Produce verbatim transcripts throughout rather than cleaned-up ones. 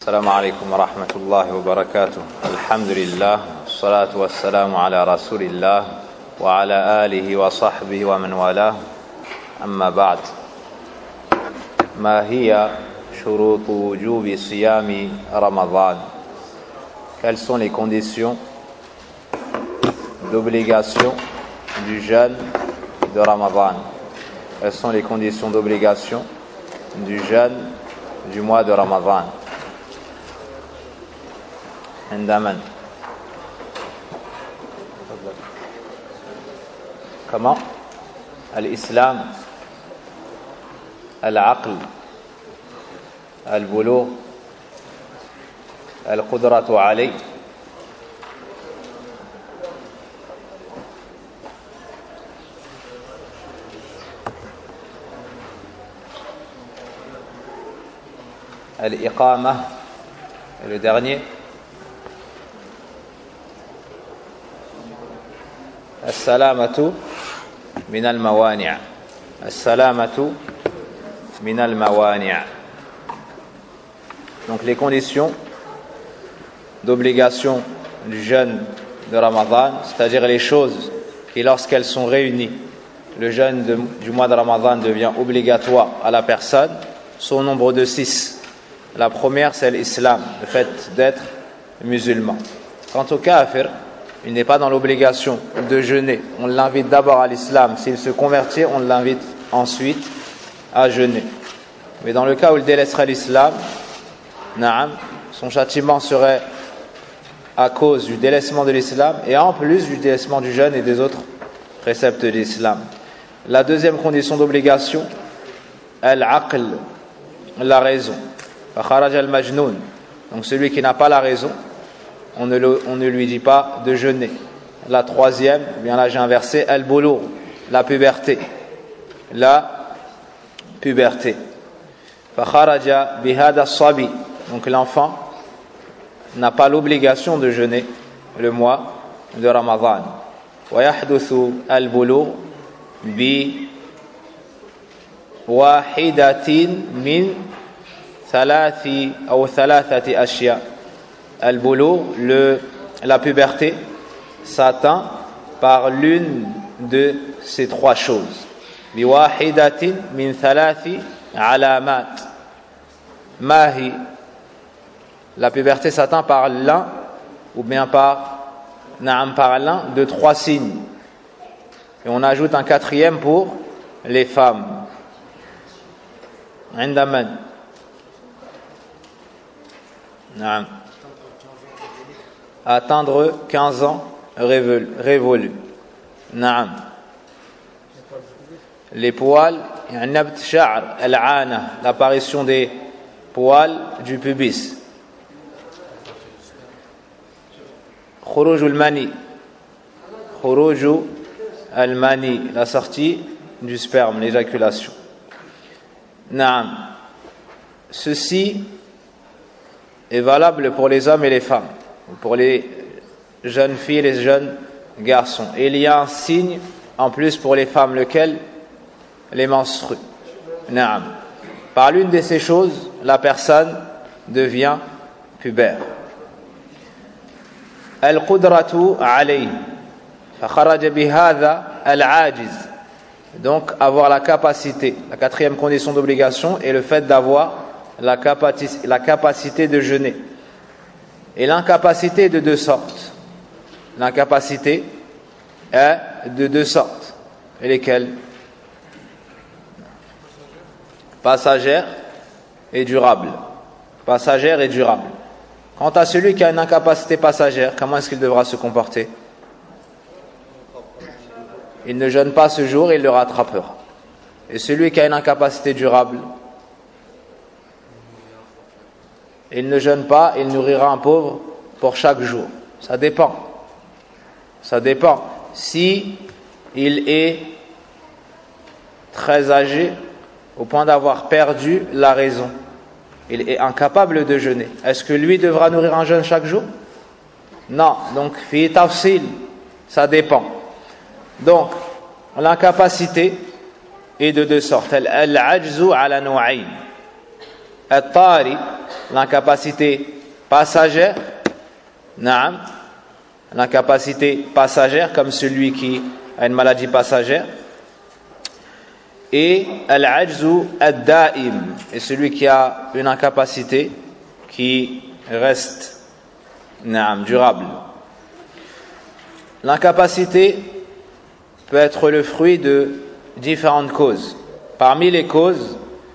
السلام عليكم ورحمة الله وبركاته. الحمد لله والصلاة والسلام على رسول الله وعلى آله وصحبه ومن والاه. أما بعد، ما هي شروط وجوب صيام رمضان? Quelles sont les conditions d'obligation du jeûne de Ramadan? Quelles sont les conditions d'obligation du jeûne du mois de Ramadan? عندما comment الإسلام العقل البلوغ القدرة عليه الإقامة le dernier السلامة من الموانع السلامة من الموانع. Donc les conditions d'obligation du jeûne de Ramadan, c'est-à-dire les choses qui, lorsqu'elles sont réunies, le jeûne de, du mois de Ramadan devient obligatoire à la personne, sont au nombre de six. La première, c'est l'islam, le fait d'être musulman. Quant au kafir, il n'est pas dans l'obligation de jeûner. On l'invite d'abord à l'islam. S'il se convertit, on l'invite ensuite à jeûner. Mais dans le cas où il délaisserait l'islam, na'am, son châtiment serait à cause du délaissement de l'islam et en plus du délaissement du jeûne et des autres préceptes de l'islam. La deuxième condition d'obligation, al-aql, la raison. Fakharaj al-majnoun, donc celui qui n'a pas la raison, On ne, le, on ne lui dit pas de jeûner. La troisième, eh bien là j'ai inversé, al-bulugh, la puberté. La puberté. Fakharaja bihada sabi, donc l'enfant n'a pas l'obligation de jeûner le mois de Ramadan. Wa yahduthu al-bulugh bi wahidatin min thalathi ou thalathati ashya. Al-bulugh, le, la puberté, s'atteint par l'une de ces trois choses. Biwahidatin min thalathi alamat. Mahi. La puberté s'atteint par l'un, ou bien par, naam, par l'un de trois signes. Et on ajoute un quatrième pour les femmes. Indaman. Naam. Atteindre quinze ans révolus. Naam. Les poils, l'apparition des poils du pubis. Khuruj al-mani. Khuruj al-mani, la sortie du sperme, l'éjaculation. Naam. Ceci est valable pour les hommes et les femmes, pour les jeunes filles et les jeunes garçons. Et il y a un signe en plus pour les femmes, lequel? Les menstrues. Naam. Par l'une de ces choses, la personne devient pubère. Al-qudratu alayhi. Fakharaja bihadha al-ajiz. Donc avoir la capacité. La quatrième condition d'obligation est le fait d'avoir la capacité, la capacité de jeûner. Et l'incapacité est de deux sortes. L'incapacité est de deux sortes. Et lesquelles? Passagère et durable. Passagère et durable. Quant à celui qui a une incapacité passagère, comment est-ce qu'il devra se comporter? Il ne jeûne pas ce jour et il le rattrapera. Et celui qui a une incapacité durable, il ne jeûne pas, il nourrira un pauvre pour chaque jour. Ça dépend. Ça dépend. Si il est très âgé, au point d'avoir perdu la raison, il est incapable de jeûner, est-ce que lui devra nourrir un jeune chaque jour? Non. Donc, fi tafsil, ça dépend. Donc, l'incapacité est de deux sortes. Al-ajzu ala nou'ayn. At-tari, l'incapacité passagère, naam, l'incapacité passagère comme celui qui a une maladie passagère, et al-ajzu ad-da'im, et celui qui a une incapacité qui reste, naam, durable. L'incapacité peut être le fruit de différentes causes. Parmi les causes,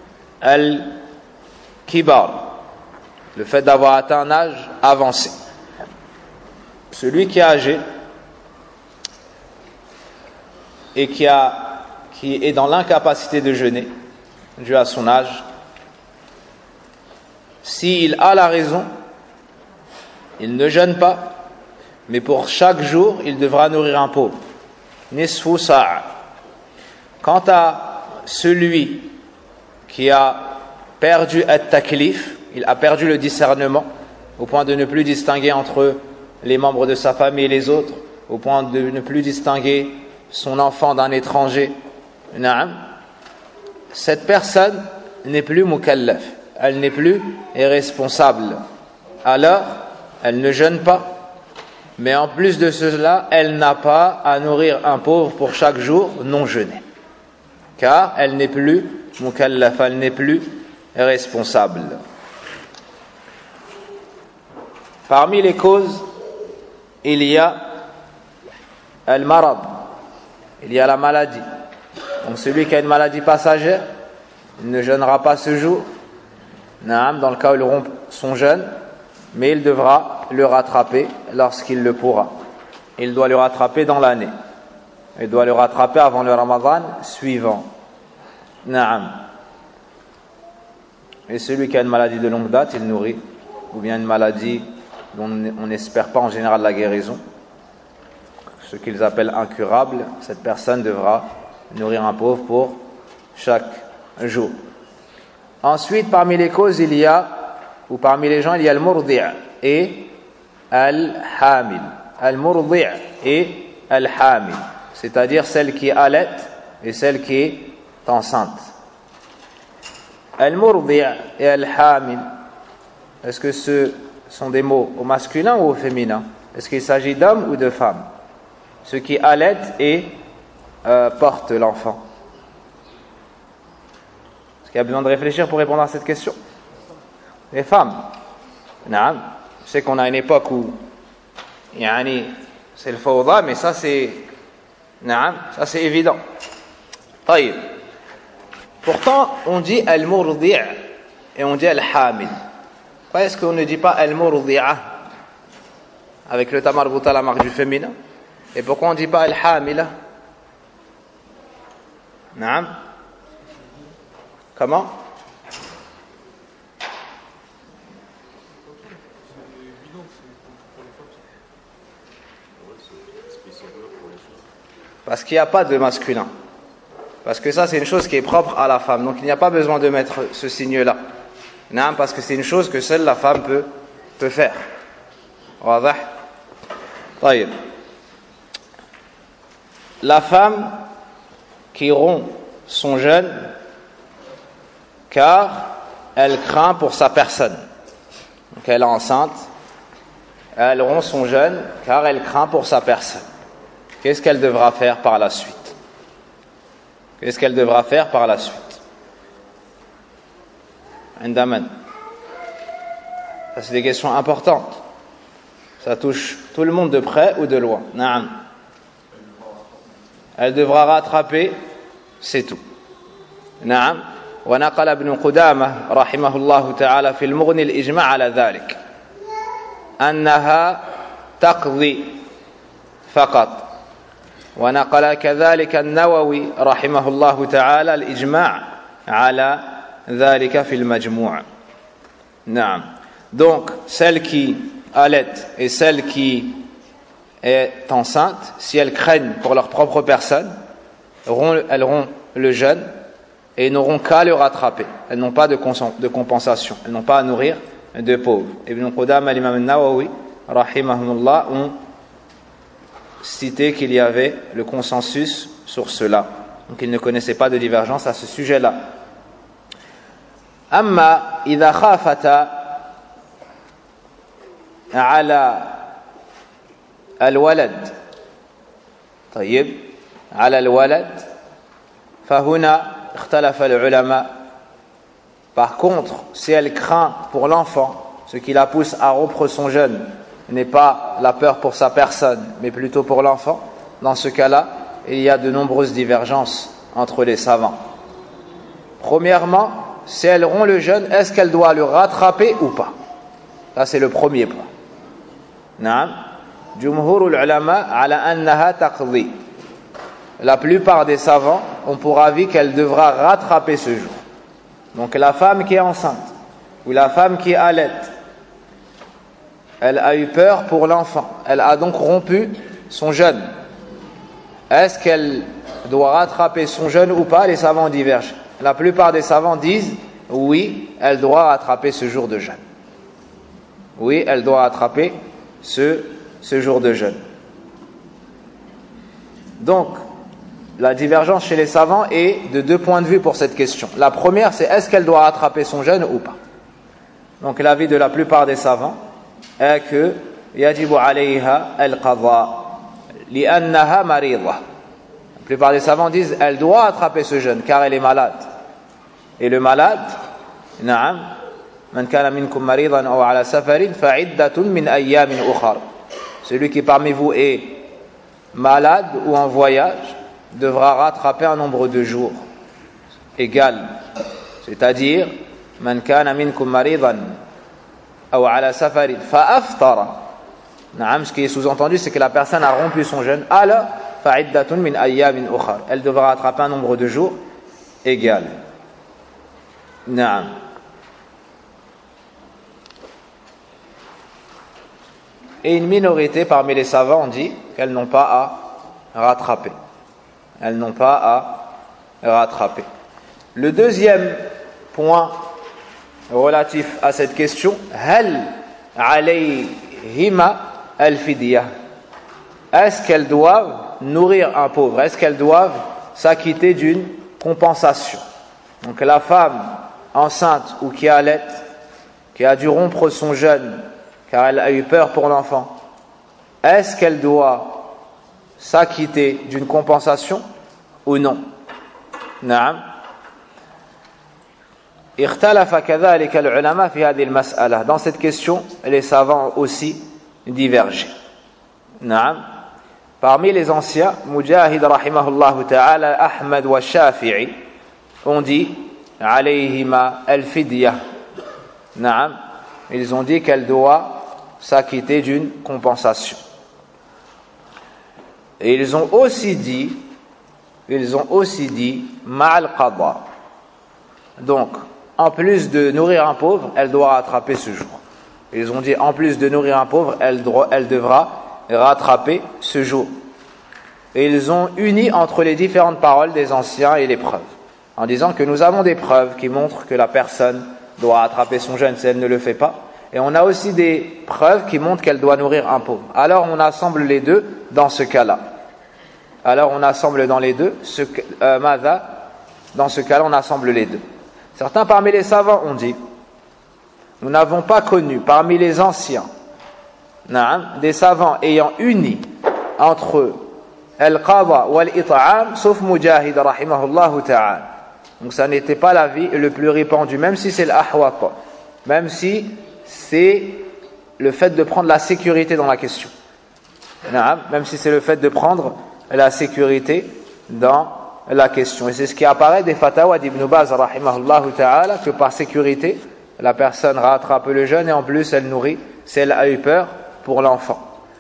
al-kibar, le fait d'avoir atteint un âge avancé. Celui qui est âgé et qui, a, qui est dans l'incapacité de jeûner, dû à son âge, s'il a la raison, il ne jeûne pas, mais pour chaque jour, il devra nourrir un pauvre. Nisfu sa'a. Quant à celui qui a perdu at-taklif, il a perdu le discernement, au point de ne plus distinguer entre les membres de sa famille et les autres, au point de ne plus distinguer son enfant d'un étranger, na'am, cette personne n'est plus mukallaf, elle n'est plus responsable. Alors, elle ne jeûne pas, mais en plus de cela, elle n'a pas à nourrir un pauvre pour chaque jour non jeûné, car elle n'est plus mukallaf, elle n'est plus responsable. Parmi les causes, il y a al-marad, il y a la maladie. Donc celui qui a une maladie passagère, il ne jeûnera pas ce jour, naam, dans le cas où il rompt son jeûne, mais il devra le rattraper lorsqu'il le pourra. Il doit le rattraper dans l'année. Il doit le rattraper avant le Ramadan suivant. Naam. Et celui qui a une maladie de longue date, il nourrit, ou bien une maladie dont on n'espère pas en général la guérison, ce qu'ils appellent incurable, cette personne devra nourrir un pauvre pour chaque jour. Ensuite, parmi les causes, il y a, ou parmi les gens, il y a le murdi' et al-hamil. Al-murdi' et al-hamil, c'est-à-dire celle qui allait et celle qui est enceinte. Al-murdi' et al-hamil, est-ce que ce sont des mots au masculin ou au féminin? Est-ce qu'il s'agit d'hommes ou de femmes? Ceux qui allaitent et euh, portent l'enfant. Est-ce qu'il y a besoin de réfléchir pour répondre à cette question? Les femmes. Naam. Je sais qu'on a une époque où yani, c'est le fawda, mais ça c'est naam, ça c'est évident. Taïb. Pourtant, on dit al-murdi' et on dit al-hamil. Pourquoi est-ce qu'on ne dit pas al-murdi'a avec le tamarbuta, la marque du féminin? Et pourquoi on ne dit pas al-hamila? Naam. Comment? Parce qu'il n'y a pas de masculin. Parce que ça, c'est une chose qui est propre à la femme. Donc, il n'y a pas besoin de mettre ce signe-là. Non, parce que c'est une chose que seule la femme peut, peut faire. Wadah. Taïb. La femme qui rompt son jeûne car elle craint pour sa personne. Donc, elle est enceinte. Elle rompt son jeûne car elle craint pour sa personne. Qu'est-ce qu'elle devra faire par la suite? Qu'est-ce qu'elle devra faire par la suite? Indaman. Ça, c'est des questions importantes. Ça touche tout le monde de près ou de loin. Naam. Elle devra rattraper, c'est tout. Naam. ونقل ابن قدامة رحمه الله تعالى في المغني الإجماع على ذلك أنها تقضي فقط. ونقل كذلك النووي رحمه الله تعالى الإجماع على ذلك في المجموع. نعم. Donc, celle qui allait et celle qui est enceinte, si elles craignent pour leur propre personne, elles auront le jeûne et n'auront qu'à le rattraper. Elles n'ont pas de, de compensation. Elles n'ont pas à nourrir de pauvres. Ibn Qudama, l'imam al-Nawawi, rahimahullah, ont cité qu'il y avait le consensus sur cela. Donc ils ne connaissaient pas de divergence à ce sujet-là. Amma idha khafata على الولد طيب على الولد فهنا اختلف العلماء. Par contre, si elle craint pour l'enfant, ce qui la pousse à rompre son jeûne n'est pas la peur pour sa personne, mais plutôt pour l'enfant, dans ce cas-là, il y a de nombreuses divergences entre les savants. Premièrement, si elle rompt le jeûne, est-ce qu'elle doit le rattraper ou pas? Ça, c'est le premier point. Naam. Jumhurul ulama ala annaha taqdi. La plupart des savants ont pour avis qu'elle devra rattraper ce jour. Donc la femme qui est enceinte ou la femme qui allait, elle a eu peur pour l'enfant, elle a donc rompu son jeûne. Est-ce qu'elle doit rattraper son jeûne ou pas? Les savants divergent. La plupart des savants disent oui, elle doit rattraper ce jour de jeûne. Oui, elle doit rattraper ce, ce jour de jeûne. Donc, la divergence chez les savants est de deux points de vue pour cette question. La première, c'est est-ce qu'elle doit rattraper son jeûne ou pas? Donc l'avis de la plupart des savants est que yajibu alayha al-qadha li'annaha marida. La plupart des savants disent elle doit rattraper ce jeûne car elle est malade. Et le malade, na'am, man kana minkum maridan aw ala safarin fa'iddatun min ayyamin ukhar. Celui qui parmi vous est malade ou en voyage devra rattraper un nombre de jours égal, c'est-à-dire man kana minkum maridan aw ala safarin fa aftara. Naam, ce qui est sous-entendu, c'est que la personne a rompu son jeûne, alors fa'iddatun min ayyamin ukhar, elle devra rattraper un nombre de jours égal. Naam. Et une minorité parmi les savants dit qu'elles n'ont pas à rattraper. Elles n'ont pas à rattraper. Le deuxième point relatif à cette question, hal alayhima al-fidya. Est-ce qu'elles doivent nourrir un pauvre? Est-ce qu'elles doivent s'acquitter d'une compensation? Donc la femme enceinte ou qui allait, qui a dû rompre son jeûne car elle a eu peur pour l'enfant, est-ce qu'elle doit s'acquitter d'une compensation ou non? Naam. Ikhtalafa kadhalika al-ulama fi hadhihi al-mas'ala. Dans cette question, les savants ont aussi divergé. Naam. Parmi les anciens, Mujahid rahimahullah ta'ala, Ahmad wa Shafi'i ont dit alayhima al-fidya. Naam. Ils ont dit qu'elle doit s'acquitter d'une compensation. Et ils ont aussi dit, ils ont aussi dit ma'al qada. Donc, en plus de nourrir un pauvre, elle doit rattraper ce jour. Ils ont dit en plus de nourrir un pauvre, elle, doit, elle devra rattraper ce jour. Et ils ont uni entre les différentes paroles des anciens et les preuves, en disant que nous avons des preuves qui montrent que la personne doit rattraper son jeûne si elle ne le fait pas. Et on a aussi des preuves qui montrent qu'elle doit nourrir un pauvre. Alors on assemble les deux dans ce cas-là. Alors on assemble dans les deux, ce, euh, Mada, dans ce cas-là on assemble les deux. Certains parmi les savants ont dit, nous n'avons pas connu parmi les anciens naam, des savants ayant uni entre al-qada ou al-it'am, sauf Mujahid rahimahullah ta'ala. Donc ça n'était pas l'avis le plus répandu, même si c'est l'ahwat, même si c'est le fait de prendre la sécurité dans la question. Naam, même si c'est le fait de prendre la sécurité dans la question. Et c'est ce qui apparaît des fatawa d'Ibn Baz rahimahullah ta'ala, que par sécurité, la personne rattrape le jeûne et en plus elle nourrit si elle a eu peur pour l'enfant.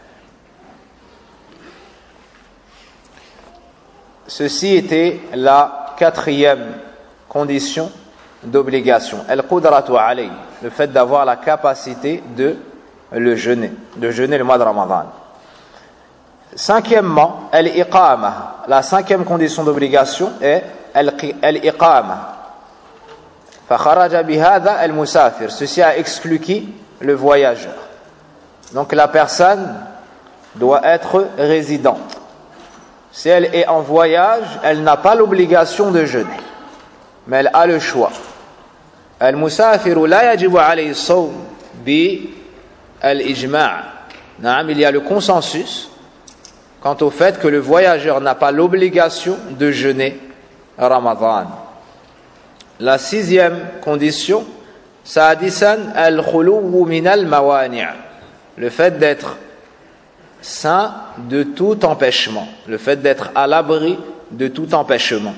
Ceci était la quatrième condition d'obligation. Al-qudratu alayh, le fait d'avoir la capacité de le jeûner, de jeûner le mois de Ramadan. Cinquièmement, al-iqama. La cinquième condition d'obligation est al-iqama. فخرج بهذا المسافر. Ceci a exclu qui? Le voyageur. Donc la personne doit être résidente. Si elle est en voyage, elle n'a pas l'obligation de jeûner, mais elle a le choix. المسافر لا يجب عليه الصوم al-ijma'. Il y a le consensus quant au fait que le voyageur n'a pas l'obligation de jeûner Ramadan. La sixième condition, sadisan al-khuluwu min al-mawani', le fait d'être saint de tout empêchement, le fait d'être à l'abri de tout empêchement.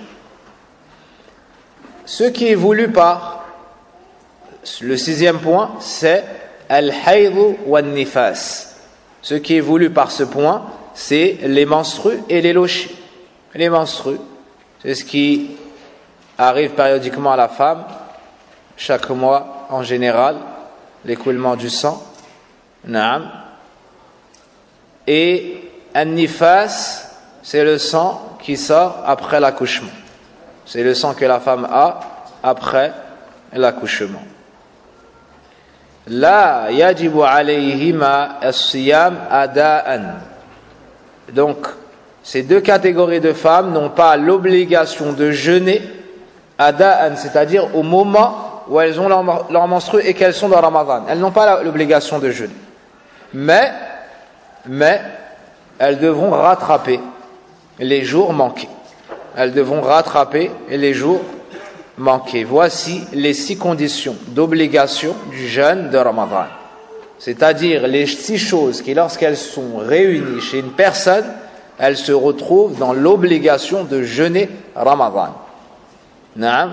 Ce qui est voulu par le sixième point, c'est al-hayd wa nifas. Ce qui est voulu par ce point, c'est les menstrues et les lochis. Les menstrues, c'est ce qui arrive périodiquement à la femme, chaque mois en général, l'écoulement du sang. Naam. Et an-nifas, c'est le sang qui sort après l'accouchement. C'est le sang que la femme a après l'accouchement. La yajibu alayhima as-siyam ada'an. Donc, ces deux catégories de femmes n'ont pas l'obligation de jeûner ada'an, c'est-à-dire au moment où elles ont leur, leur menstrue et qu'elles sont dans Ramadan. Elles n'ont pas l'obligation de jeûner. Mais, mais, elles devront rattraper les jours manqués. Elles devront rattraper les jours manqués. Voici les six conditions d'obligation du jeûne de Ramadan. C'est-à-dire les six choses qui, lorsqu'elles sont réunies chez une personne, elles se retrouvent dans l'obligation de jeûner Ramadan. Naam.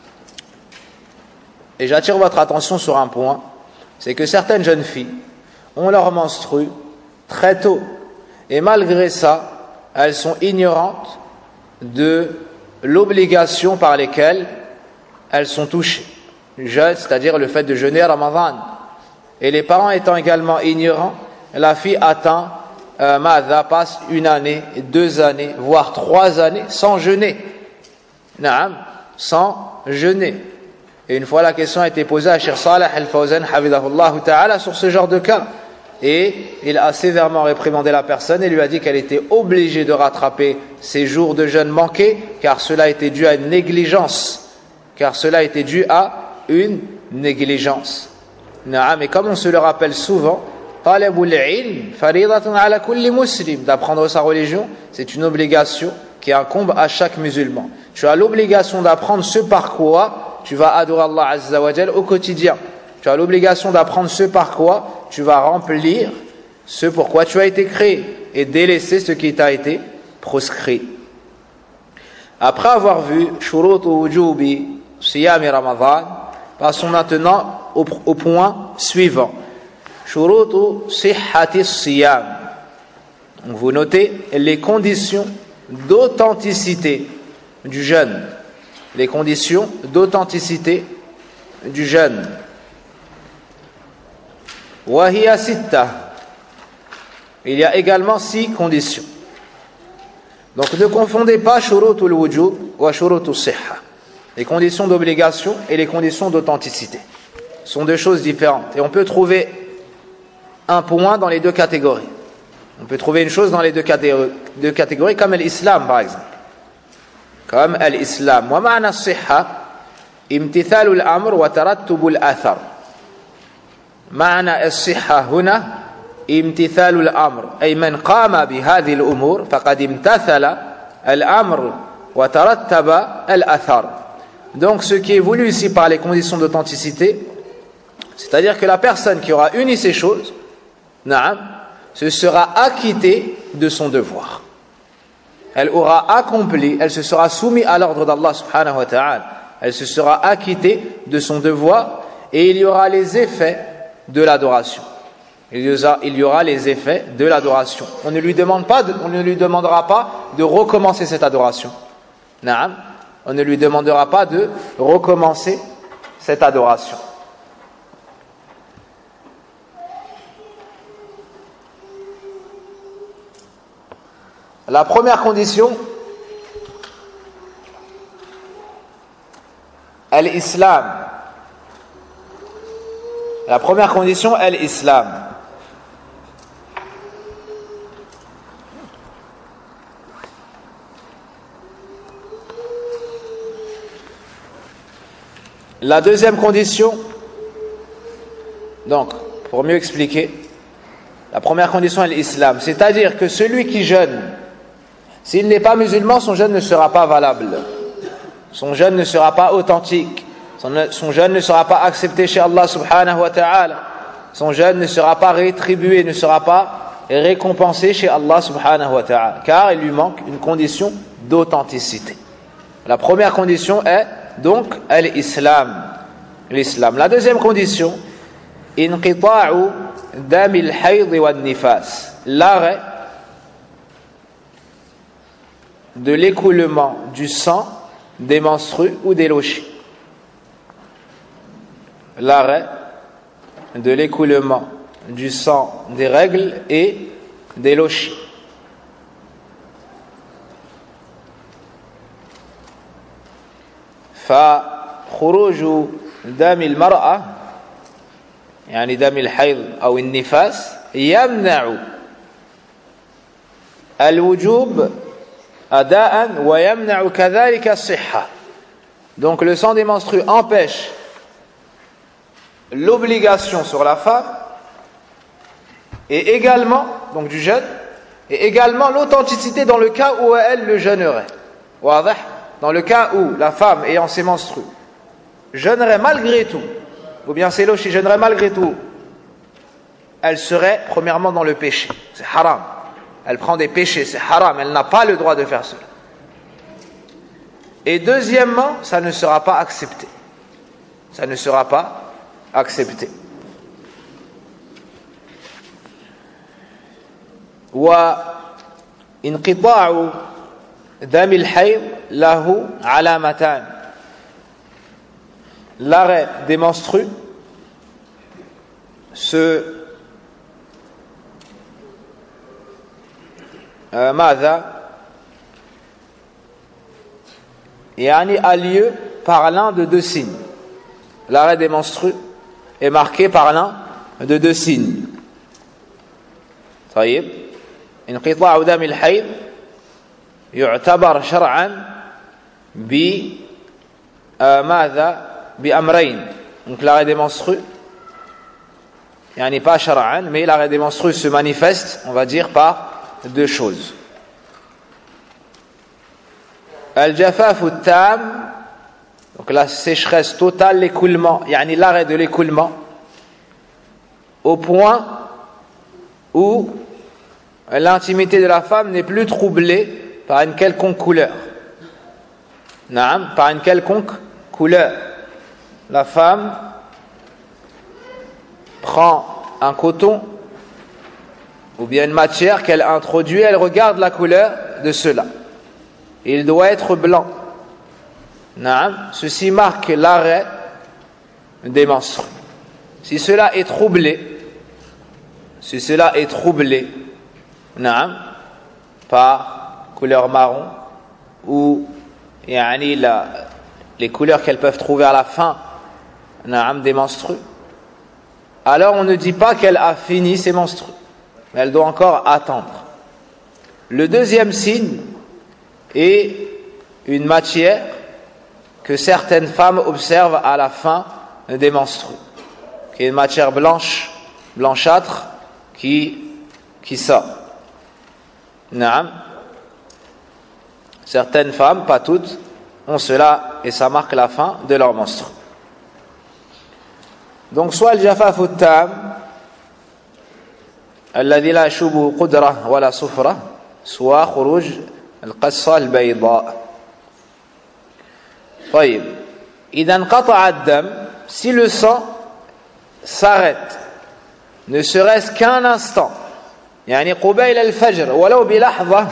Et j'attire votre attention sur un point, c'est que certaines jeunes filles ont leur menstrue très tôt. Et malgré ça, elles sont ignorantes de l'obligation par laquelle elles sont touchées. Jeûne, c'est-à-dire le fait de jeûner Ramadan. Et les parents étant également ignorants, la fille atteint, euh, Madha passe une année, deux années, voire trois années sans jeûner. Naam, sans jeûner. Et une fois la question a été posée à Cheikh Saleh Al-Fawzan, Hafidahullah Ta'ala, sur ce genre de cas. Et il a sévèrement réprimandé la personne et lui a dit qu'elle était obligée de rattraper ses jours de jeûne manqués, car cela était dû à une négligence. Car cela était dû à une négligence. Mais comme on se le rappelle souvent, d'apprendre sa religion, c'est une obligation qui incombe à chaque musulman. Tu as l'obligation d'apprendre ce par quoi tu vas adorer Allah Azza wa Jal au quotidien. Tu as l'obligation d'apprendre ce par quoi tu vas remplir ce pourquoi tu as été créé et délaisser ce qui t'a été proscrit. Après avoir vu Shurutu wujubi siyami Ramadan, passons maintenant au, au point suivant. Shurutu sihhati siyam. Vous notez les conditions d'authenticité du jeûne. Les conditions d'authenticité du jeûne. Wahiya sitta. Il y a également six conditions. Donc ne confondez pas shurutul wujub wa shurutus sihha. Les conditions d'obligation et les conditions d'authenticité sont deux choses différentes. Et on peut trouver un point dans les deux catégories. On peut trouver une chose dans les deux catégories, deux catégories comme l'islam par exemple. Comme l'islam. Wa ma'na as-sihha imtithalul amr wa tarattubul athar. معنى الصحة هنا امتثال الأمر أي من قام بهذه الأمور فقد امتثل الأمر وترتب الأثر. Donc ce qui est voulu ici par les conditions d'authenticité, c'est-à-dire que la personne qui aura uni ces choses, naam, se sera acquittée de son devoir. Elle aura accompli, elle se sera soumise à l'ordre d'Allah subhanahu wa ta'ala, elle se sera acquittée de son devoir et il y aura les effets de l'adoration. Il y aura les effets de l'adoration. On ne lui demande pas, de, on ne lui demandera pas de recommencer cette adoration. Naam. On ne lui demandera pas de recommencer cette adoration. La première condition, al-Islam. La première condition est l'islam. La deuxième condition, donc, pour mieux expliquer. La première condition est l'islam, c'est-à-dire que celui qui jeûne, s'il n'est pas musulman, son jeûne ne sera pas valable. Son jeûne ne sera pas authentique. Son, son jeûne ne sera pas accepté chez Allah subhanahu wa ta'ala. Son jeûne ne sera pas rétribué, ne sera pas récompensé chez Allah subhanahu wa ta'ala. Car il lui manque une condition d'authenticité. La première condition est donc l'islam. L'islam. La deuxième condition, inqita'u damil hayd wa nifas. L'arrêt de l'écoulement du sang des menstrues ou des lochis. L'arrêt de l'écoulement du sang des règles et des lochis. فخروج دم المرأة يعني دم الحيض أو النفاس يمنع الوجوب أداء ويمنع كذلك الصحة. Donc le sang des menstrues empêche l'obligation sur la femme et également, donc du jeûne, et également l'authenticité dans le cas où elle le jeûnerait. Dans le cas où la femme ayant ses menstrues jeûnerait malgré tout, ou bien ses lochis jeûnerait malgré tout, elle serait premièrement dans le péché, c'est haram. Elle prend des péchés, c'est haram, elle n'a pas le droit de faire cela. Et deuxièmement, ça ne sera pas accepté. Ça ne sera pas accepté. وانقطاع دم الحيض له علامتان. L'arrêt des menstrues se euh, ماذا يعني a lieu par l'un de deux signes. L'arrêt des menstrues est marqué par l'un de deux signes. طيب انقطاع دم الحيض يعتبر شرعا بماذا بأمرين. Donc l'arrêt des menstrues يعني pas شرعا, mais l'arrêt des menstrues se manifeste, on va dire, par deux choses. الجفاف التام, donc la sécheresse totale, l'écoulement, يعني l'arrêt de l'écoulement au point où l'intimité de la femme n'est plus troublée par une quelconque couleur. Naam, par une quelconque couleur. La femme prend un coton ou bien une matière qu'elle introduit, elle regarde la couleur de cela. Il doit être blanc. Naam, ceci marque l'arrêt des menstrues. Si cela est troublé, si cela est troublé, naam, par couleur marron ou yani la, les couleurs qu'elles peuvent trouver à la fin, naam, des menstrues, alors on ne dit pas qu'elle a fini ses menstrues, mais elle doit encore attendre. Le deuxième signe est une matière que certaines femmes observent à la fin des menstrues, qui est une matière blanche, blanchâtre, qui, qui sort. Naam. Certaines femmes, pas toutes, ont cela et ça marque la fin de leur menstru. Donc soit le jafaf al-tam الذي لا يشوبه قدرة ولا صفرة, soit خروج القصة البيضاء. طيب إذا انقطع الدم, si le sang s'arrête ne serait-ce qu'un instant, يعني قبيل الفجر ولو بلحظة,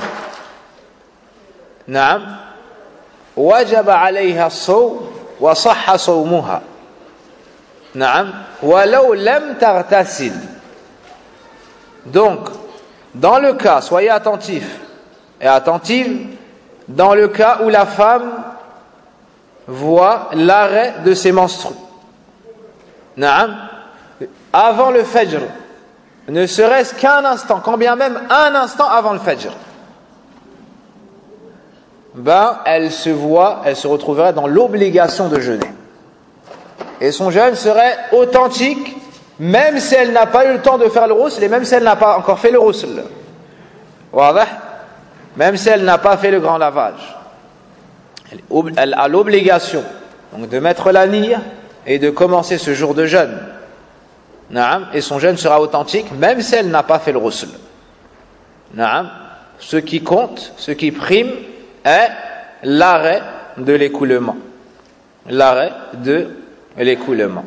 نعم, وجب عليها الصوم وصح صومها, نعم, ولو لم تغتسل. Donc, dans le cas, soyez attentifs et attentives, dans le cas où la femme voit l'arrêt de ses menstrues, na'am, avant le fajr, ne serait-ce qu'un instant, quand bien même un instant avant le fajr, ben, elle se voit, elle se retrouverait dans l'obligation de jeûner. Et son jeûne serait authentique même si elle n'a pas eu le temps de faire le ghusl et même si elle n'a pas encore fait le ghusl. Même si elle n'a pas fait le grand lavage, elle a l'obligation donc de mettre la niya et de commencer ce jour de jeûne. Et son jeûne sera authentique même si elle n'a pas fait le ghusl. Ce qui compte, ce qui prime est l'arrêt de l'écoulement. L'arrêt de l'écoulement.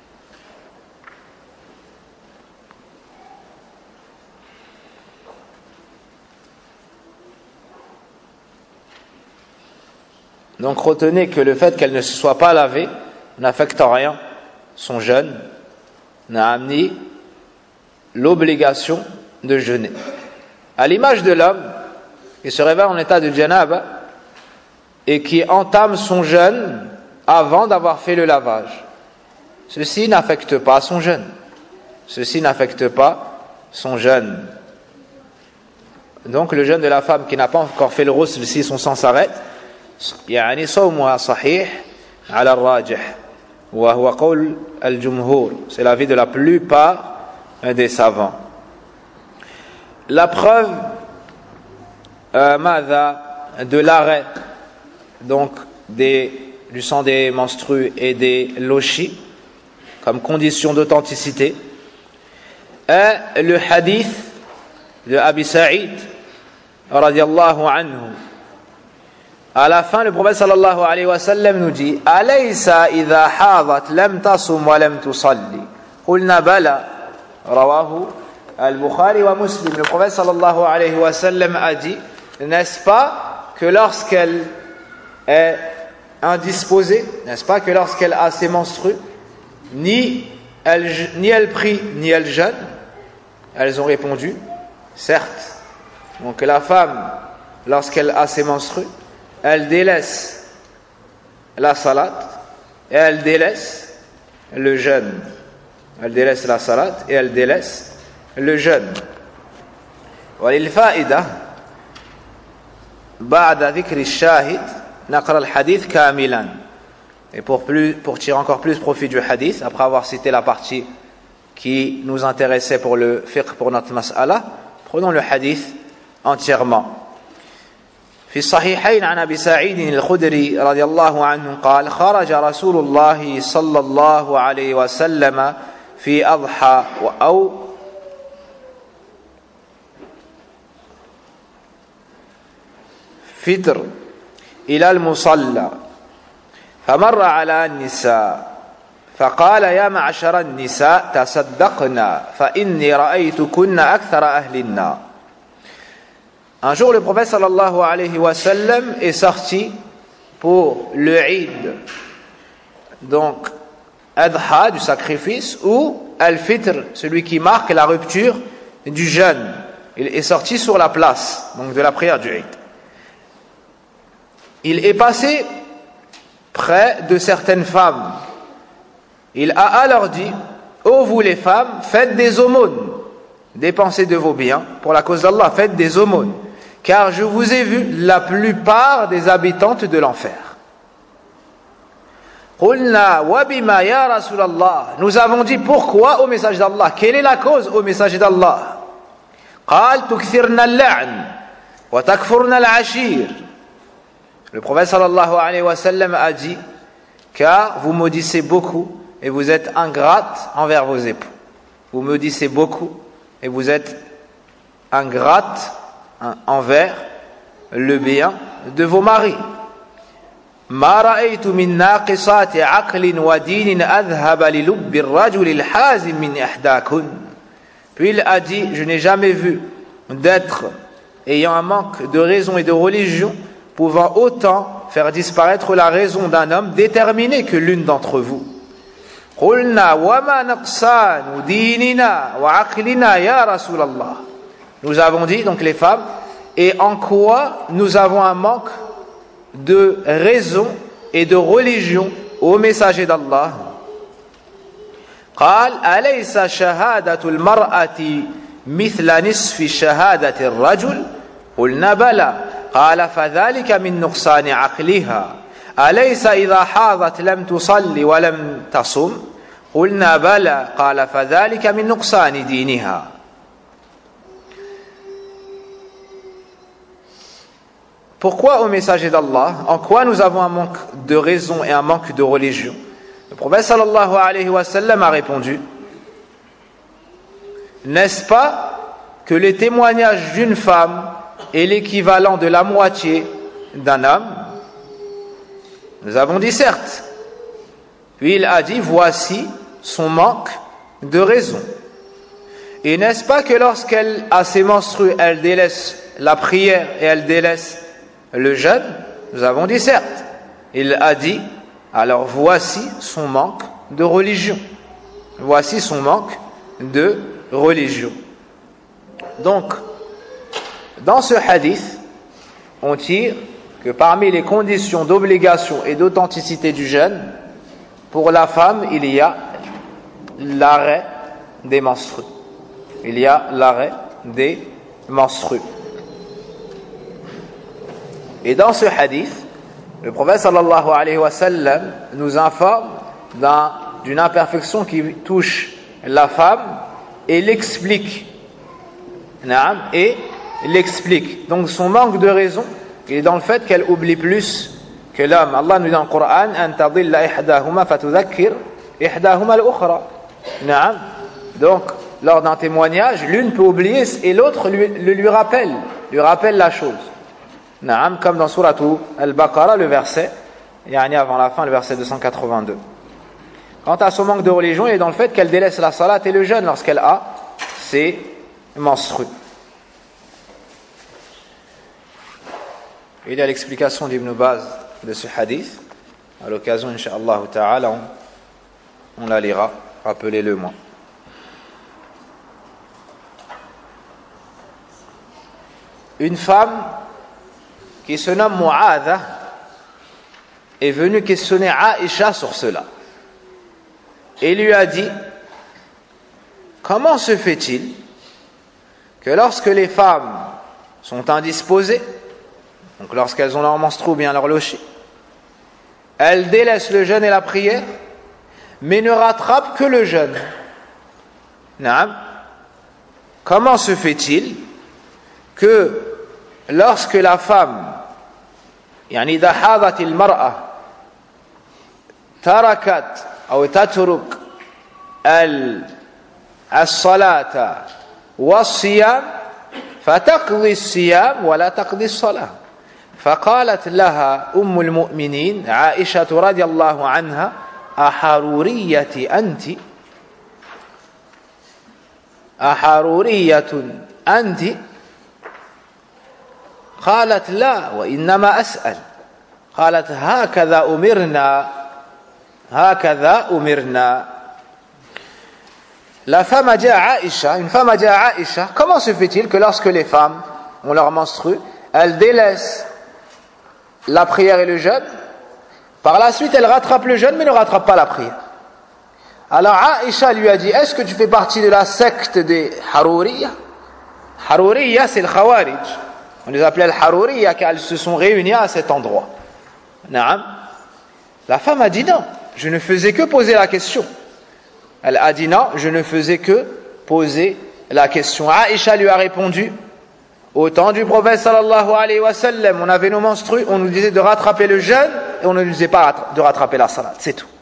Donc retenez que le fait qu'elle ne se soit pas lavée n'affecte en rien son jeûne, ni l'obligation de jeûner. À l'image de l'homme qui se réveille en état de janaba et qui entame son jeûne avant d'avoir fait le lavage, ceci n'affecte pas son jeûne. Ceci n'affecte pas son jeûne. Donc le jeûne de la femme qui n'a pas encore fait le ghusl, si son sang s'arrête, يعني صومها صحيح على الراجح وهو قول الجمهور, c'est l'avis de la plupart des savants. La preuve euh, ماذا de l'arrêt donc des, du sang des menstrues et des lochis comme condition d'authenticité est le hadith de Abi Sa'id radiyallahu anhu. À la fin, le prophète sallallahu alayhi wa sallam nous dit: Alaysa idha hadat lam tasum wa lam tusalli. Qulna bala. Rawahu al-Bukhari wa Muslim. Le prophète sallallahu alayhi wa sallam a dit: n'est-ce pas que lorsqu'elle est indisposée, n'est-ce pas que lorsqu'elle a ses menstrues, ni elle, ni elle prie, ni elle jeûne? Elles ont répondu: certes. Donc la femme, lorsqu'elle a ses menstrues, elle délaisse la salat et elle délaisse le jeûne. Elle délaisse la salat et elle délaisse le jeûne. وللفائدة بعد ذكر الشاهد نقرأ الحديث كاملا. Et pour, plus, pour tirer encore plus profit du hadith, après avoir cité la partie qui nous intéressait pour le fiqh, pour notre mas'ala, prenons le hadith entièrement. في الصحيحين عن أبي سعيد الخدري رضي الله عنه قال: خرج رسول الله صلى الله عليه وسلم في أضحى أو فطر إلى المصلى فمر على النساء فقال: يا معشر النساء تصدقنا فإني رأيتكن أكثر أهل النار. Un jour, le prophète sallallahu alayhi wa sallam est sorti pour le Eid, donc Adha, du sacrifice, ou Al-Fitr, celui qui marque la rupture du jeûne. Il est sorti sur la place, donc de la prière du Eid. Il est passé près de certaines femmes. Il a alors dit: ô vous les femmes, faites des aumônes, dépensez de vos biens pour la cause d'Allah, faites des aumônes, car je vous ai vu la plupart des habitantes de l'enfer. Qulna wa bima ya Rasulallah. Nous avons dit: pourquoi, au message d'Allah? Quelle est la cause, au message d'Allah? Qal tukthirna al-la'n wa takfurna al-ashir. Le prophète sallallahu alayhi wa sallam a dit: car vous maudissez beaucoup et vous êtes ingrate envers vos époux. Vous maudissez beaucoup et vous êtes ingrate envers le bien de vos maris. ما رأيت من ناقصات عقل ودين أذهب للب الرجل الحازم من إحداكن. Puis il a dit: je n'ai jamais vu d'être ayant un manque de raison et de religion pouvant autant faire disparaître la raison d'un homme déterminé que l'une d'entre vous. قلنا وما نقصان ديننا وعقلنا يا رسول الله. Nous avons dit, donc les femmes, et en quoi nous avons un manque de raison et de religion au messager d'Allah. قال أليس شهادة المرأة مثل نصف شهادة الرجل. قلنا بلى. قال فذلك من نقصان عقلها. أليس إذا حاضت لم تصلي ولم تصم. قلنا بلى قال فذلك من نقصان دينها. Pourquoi, au messager d'Allah, en quoi nous avons un manque de raison et un manque de religion? Le prophète sallallahu alayhi wa sallam a répondu: n'est-ce pas que les témoignages d'une femme est l'équivalent de la moitié d'un homme? Nous avons dit certes. Puis il a dit: voici son manque de raison. Et n'est-ce pas que lorsqu'elle a ses menstrues, elle délaisse la prière et elle délaisse le jeûne? Nous avons dit certes. Il a dit: alors voici son manque de religion. Voici son manque de religion. Donc, dans ce hadith, on tire que parmi les conditions d'obligation et d'authenticité du jeûne, pour la femme, il y a l'arrêt des menstrues. Il y a l'arrêt des menstrues. Et dans ce hadith, le prophète sallallahu alayhi wa sallam nous informe d'un, d'une imperfection qui touche la femme et l'explique. Et l'explique. Donc son manque de raison, il est dans le fait qu'elle oublie plus que l'homme. Allah nous dit dans le Coran: an tadilla ihdahuma fatudhakkir ihdahuma al-ukhra. Donc lors d'un témoignage, l'une peut oublier et l'autre lui, le lui rappelle, lui rappelle la chose. Comme dans Surah Al-Baqarah, le verset, yani avant la fin, le verset deux cent quatre-vingt-deux. Quant à son manque de religion, il est dans le fait qu'elle délaisse la salat et le jeûne lorsqu'elle a ses menstrues. Il y a l'explication d'Ibn Baz de ce hadith. À l'occasion, incha'Allah ta'ala, on, on la lira. Rappelez-le moi. Une femme qui se nomme Mu'adha est venue questionner Aïcha sur cela et lui a dit: comment se fait-il que lorsque les femmes sont indisposées, donc lorsqu'elles ont leur menstru ou bien leur locher, elles délaissent le jeûne et la prière mais ne rattrapent que le jeûne? Comment se fait-il que lorsque la femme, يعني إذا حاضت المرأة تركت أو تترك الصلاة والصيام فتقضي الصيام ولا تقضي الصلاة؟ فقالت لها أم المؤمنين عائشة رضي الله عنها: أحرورية أنت؟ أحرورية أنت؟ قالت: لا وإنما أسأل. قالت: هكذا أمرنا هكذا أمرنا. La femme a dit à Aïcha, une femme a dit à Aïcha: comment se fait-il que lorsque les femmes ont leur menstru, elles délaissent la prière et le jeûne, par la suite elles rattrapent le jeûne mais ne rattrapent pas la prière? Alors Aïcha lui a dit: est-ce que tu fais partie de la secte des Harouriya? Harouriya, c'est le Khawarij. On les appelait les Harouriya car elles se sont réunies à cet endroit. Naam. La femme a dit: non, je ne faisais que poser la question. Elle a dit: non, je ne faisais que poser la question. Aïcha lui a répondu: au temps du prophète sallallahu alayhi wa sallam, on avait nos menstrues, on nous disait de rattraper le jeûne et on ne nous disait pas de rattraper la salat, c'est tout.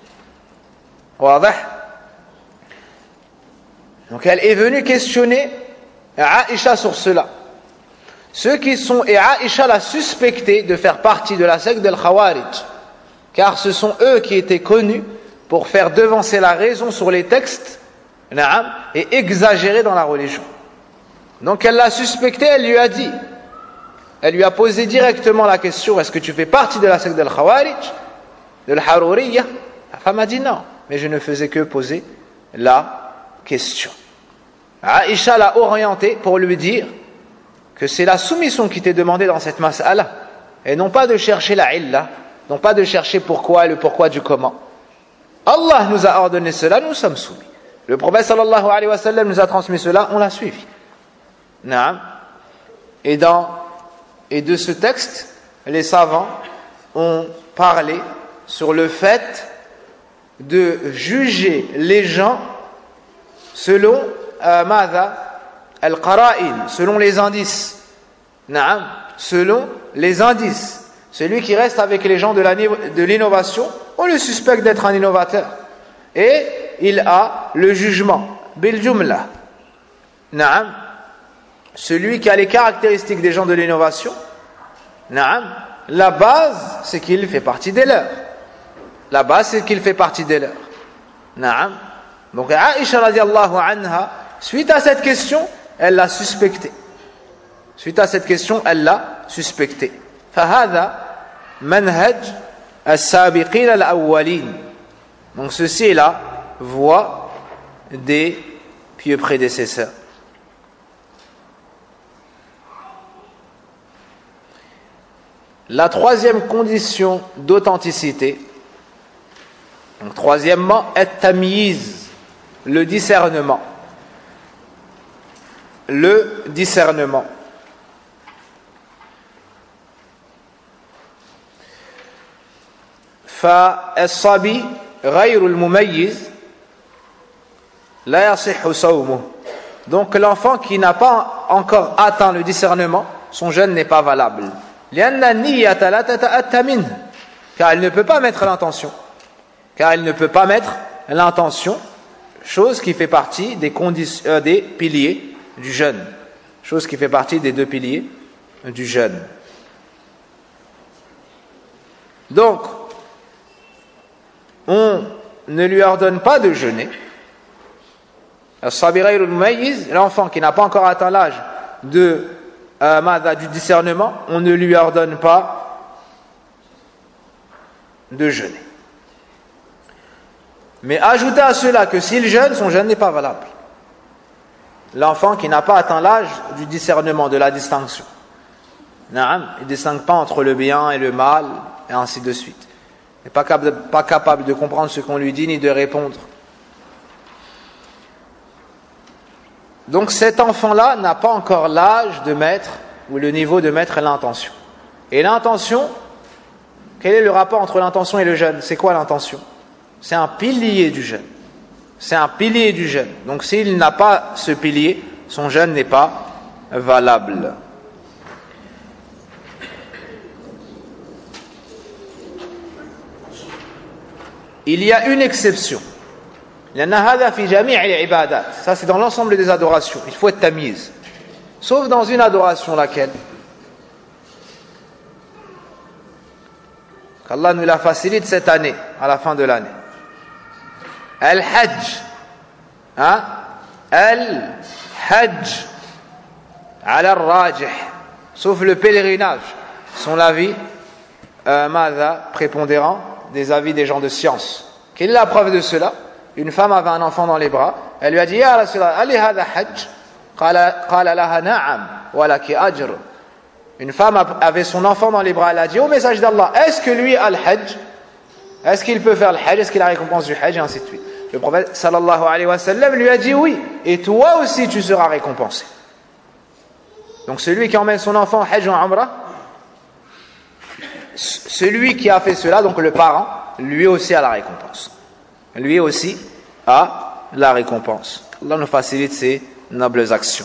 Donc elle est venue questionner Aïcha sur cela. Ceux qui sont, et Aïcha l'a suspecté de faire partie de la secte del Khawarij, car ce sont eux qui étaient connus pour faire devancer la raison sur les textes et exagérer dans la religion. Donc elle l'a suspecté, elle lui a dit, elle lui a posé directement la question: est-ce que tu fais partie de la secte del Khawarij, de l'Harouriya? La femme a dit: non, mais je ne faisais que poser la question. Aïcha l'a orienté pour lui dire que c'est la soumission qui t'est demandée dans cette mas'ala, et non pas de chercher la illa, non pas de chercher pourquoi et le pourquoi du comment. Allah nous a ordonné cela, nous sommes soumis. Le prophète sallallahu alayhi wa sallam nous a transmis cela, on l'a suivi. Naam. Et, dans, et de ce texte, les savants ont parlé sur le fait de juger les gens selon euh, Mada al-Qara'in, selon les indices. Naam, selon les indices. Celui qui reste avec les gens de, la, de l'innovation, on le suspecte d'être un innovateur. Et il a le jugement. Bil jumla. Naam. Celui qui a les caractéristiques des gens de l'innovation, naam, la base, c'est qu'il fait partie des leurs. La base, c'est qu'il fait partie des leurs. Naam. Donc Aïcha radiallahu anha, suite à cette question, elle l'a suspecté. Suite à cette question, elle l'a suspecté. فهذا منهج السابقين الأولين. Donc ceci est la voie des pieux prédécesseurs. La troisième condition d'authenticité, donc troisièmement, at-tamyiz, le discernement. Le discernement. فالصبي غير المميز لا يصح صومه. Donc l'enfant qui n'a pas encore atteint le discernement, son jeûne n'est pas valable. لأن النية لا تتأتى منه, car elle ne peut pas mettre l'intention. Car elle ne peut pas mettre l'intention, chose qui fait partie des conditions, euh, des piliers du jeûne. Chose qui fait partie des deux piliers du jeûne. Donc, on ne lui ordonne pas de jeûner. L'enfant qui n'a pas encore atteint l'âge de euh, du discernement, on ne lui ordonne pas de jeûner. Mais ajoutez à cela que s'il jeûne, son jeûne n'est pas valable. L'enfant qui n'a pas atteint l'âge du discernement, de la distinction. Il ne distingue pas entre le bien et le mal, et ainsi de suite. Il n'est pas capable, pas capable de comprendre ce qu'on lui dit, ni de répondre. Donc cet enfant-là n'a pas encore l'âge de mettre, ou le niveau de mettre l'intention. Et l'intention, quel est le rapport entre l'intention et le jeûne? C'est quoi l'intention? C'est un pilier du jeûne. C'est un pilier du jeûne. Donc s'il n'a pas ce pilier, son jeûne n'est pas valable. Il y a une exception. Ça c'est dans l'ensemble des adorations. Il faut être tamiz. Sauf dans une adoration laquelle qu'Allah nous la facilite cette année, à la fin de l'année. Al-Hajj. Hein? Al-Hajj. Ala al-Rajih. Sauf le pèlerinage. Son avis, euh, Mada, prépondérant des avis des gens de science. Quelle est la preuve de cela? Une femme avait un enfant dans les bras. Elle lui a dit, Ya Rasulallah, ali hadha hajj? Qala laha na'am, walaki ajr. Une femme avait son enfant dans les bras. Elle a dit, au message d'Allah, est-ce que lui a le hajj? Est-ce qu'il peut faire le hajj? Est-ce qu'il a la récompense du hajj? Et ainsi de suite. Le prophète sallallahu alayhi wa sallam lui a dit oui. Et toi aussi tu seras récompensé. Donc celui qui emmène son enfant hajj ou umrah, celui qui a fait cela, donc le parent, lui aussi a la récompense. Lui aussi a la récompense. Allah nous facilite ces nobles actions.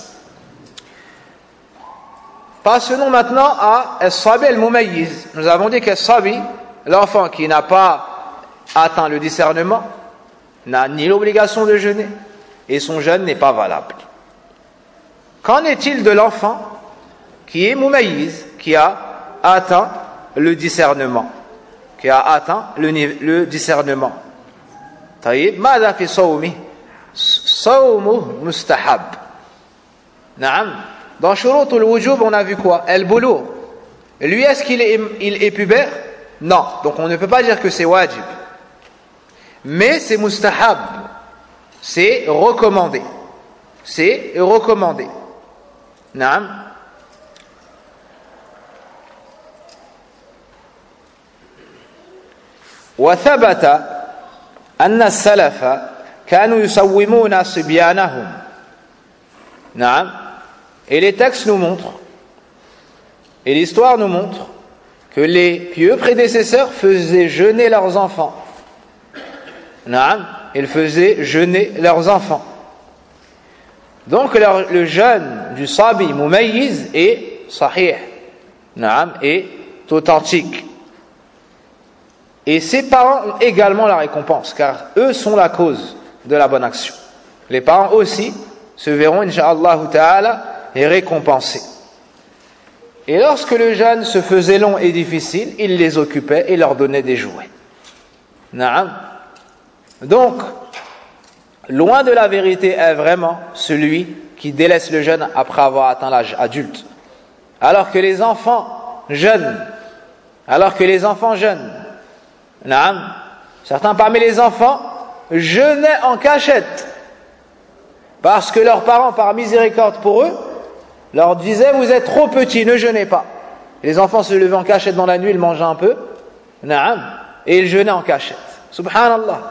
Passons maintenant à As-Sabi al-Mumayyiz. Nous avons dit qu'As-Sabi, l'enfant qui n'a pas atteint le discernement, n'a ni l'obligation de jeûner, et son jeûne n'est pas valable. Qu'en est-il de l'enfant qui est Mumayyiz, qui a atteint le discernement, qui a atteint le, le discernement? Taïb, mada fi sawmi? Sawmu mustahab. Naam. Dans Shurutul Wujub, on a vu quoi? El-Boulour. Lui, est-ce qu'il est, il est pubère? Non. Donc on ne peut pas dire que c'est wajib. Mais c'est mustahab. C'est recommandé. C'est recommandé. Naam. وثبت أن السلف كانوا يسومون صبيانهم. نعم. Et les textes nous montrent, et l'histoire nous montre, que les pieux prédécesseurs faisaient jeûner leurs enfants. Naam, ils faisaient jeûner leurs enfants. Donc leur, le jeûne du sabi mumayyiz est sahih, naam, est authentique. Et ses parents ont également la récompense, car eux sont la cause de la bonne action. Les parents aussi se verront, incha'Allah ta'ala, récompensés. Et lorsque le jeûne se faisait long et difficile, il les occupait et leur donnait des jouets. Naam. Donc, loin de la vérité est vraiment celui qui délaisse le jeûne après avoir atteint l'âge adulte. Alors que les enfants jeûnent, alors que les enfants jeûnent, naam, certains parmi les enfants jeûnaient en cachette, parce que leurs parents, par miséricorde pour eux, leur disaient: vous êtes trop petits, ne jeûnez pas. Et les enfants se levaient en cachette dans la nuit, ils mangeaient un peu, naam, et ils jeûnaient en cachette. Subhanallah.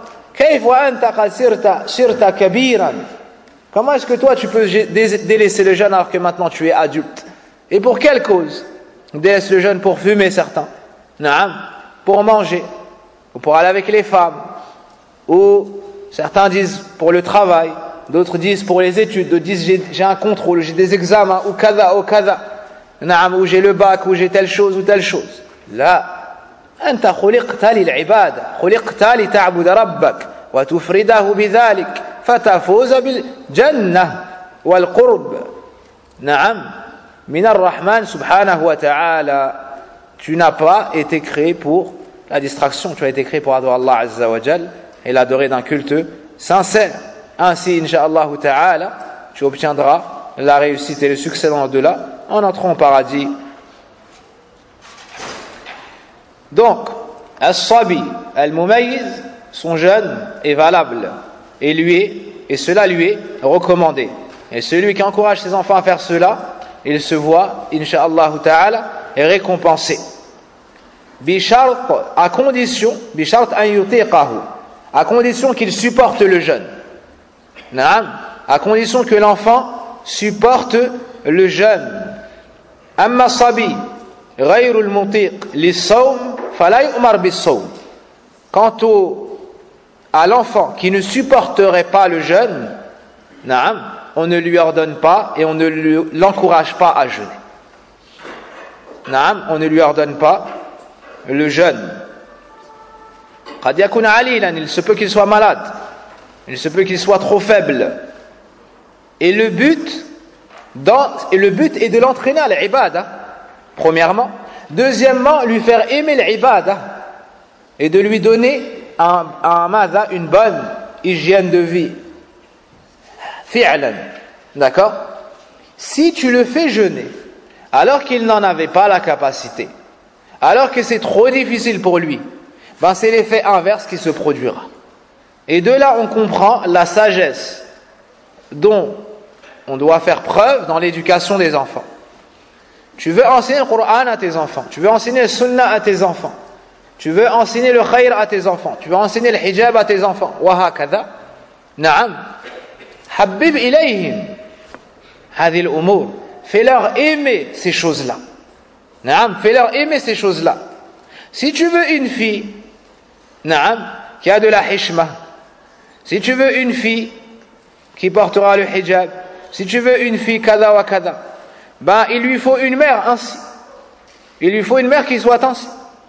Comment est-ce que toi tu peux délaisser le jeûne alors que maintenant tu es adulte? Et pour quelle cause? On délaisse le jeûne pour fumer, certains, naam, pour manger, ou pour aller avec les femmes, ou certains disent pour le travail, d'autres disent pour les études, d'autres disent j'ai, j'ai un contrôle, j'ai des examens, ou kada, ou kada, naam, ou j'ai le bac, ou j'ai telle chose, ou telle chose. Là, أنت خلقت للعبادة، خلقت لتعبد ربك وتفرده بذلك فتفوز بالجنة والقرب نعم من الرحمن سبحانه وتعالى. Tu n'as pas été créé pour la distraction, tu as été créé pour adorer Allah Azza wa Jal et l'adorer d'un culte sincère. Ainsi, incha'Allah ta'ala, tu obtiendras la réussite et le succès dans l'au-delà en entrant au paradis. Donc, as-sabi al-mumayyiz, son jeûne est valable et lui est, et cela lui est recommandé. Et celui qui encourage ses enfants à faire cela, il se voit, incha'Allah ta'ala, récompensé. Bishart, à condition, bishart an yutiqahu, à condition qu'il supporte le jeûne. Naam, à condition que l'enfant supporte le jeûne. Amma sabi ghayru al-mutiq lis-sawm fala yu'mar bis-sawm. Quant au, à l'enfant qui ne supporterait pas le jeûne, naam, on ne lui ordonne pas et on ne lui, l'encourage pas à jeûner. Naam, on ne lui ordonne pas le jeûne. Qad yakun alilan, il se peut qu'il soit malade, il se peut qu'il soit trop faible. Et le but, dans, et le but est de l'entraîner à l'ibada, premièrement. Deuxièmement, lui faire aimer l'ibada et de lui donner un, un madha, une bonne hygiène de vie. Fi'lan. D'accord? Si tu le fais jeûner alors qu'il n'en avait pas la capacité, alors que c'est trop difficile pour lui, ben c'est l'effet inverse qui se produira. Et de là, on comprend la sagesse dont on doit faire preuve dans l'éducation des enfants. Tu veux enseigner le Coran à tes enfants, tu veux enseigner le Sunnah à tes enfants, tu veux enseigner le Khayr à tes enfants, tu veux enseigner le Hijab à tes enfants, wa hakadha, na'am, habib ilayhim hadhi al-umur, fais-leur aimer ces choses-là, na'am, fais-leur aimer ces choses-là. Si tu veux une fille, na'am, qui a de la hishma, si tu veux une fille qui portera le hijab, si tu veux une fille kada wa kada, ben il lui faut une mère ainsi. Il lui faut une mère qui soit ainsi.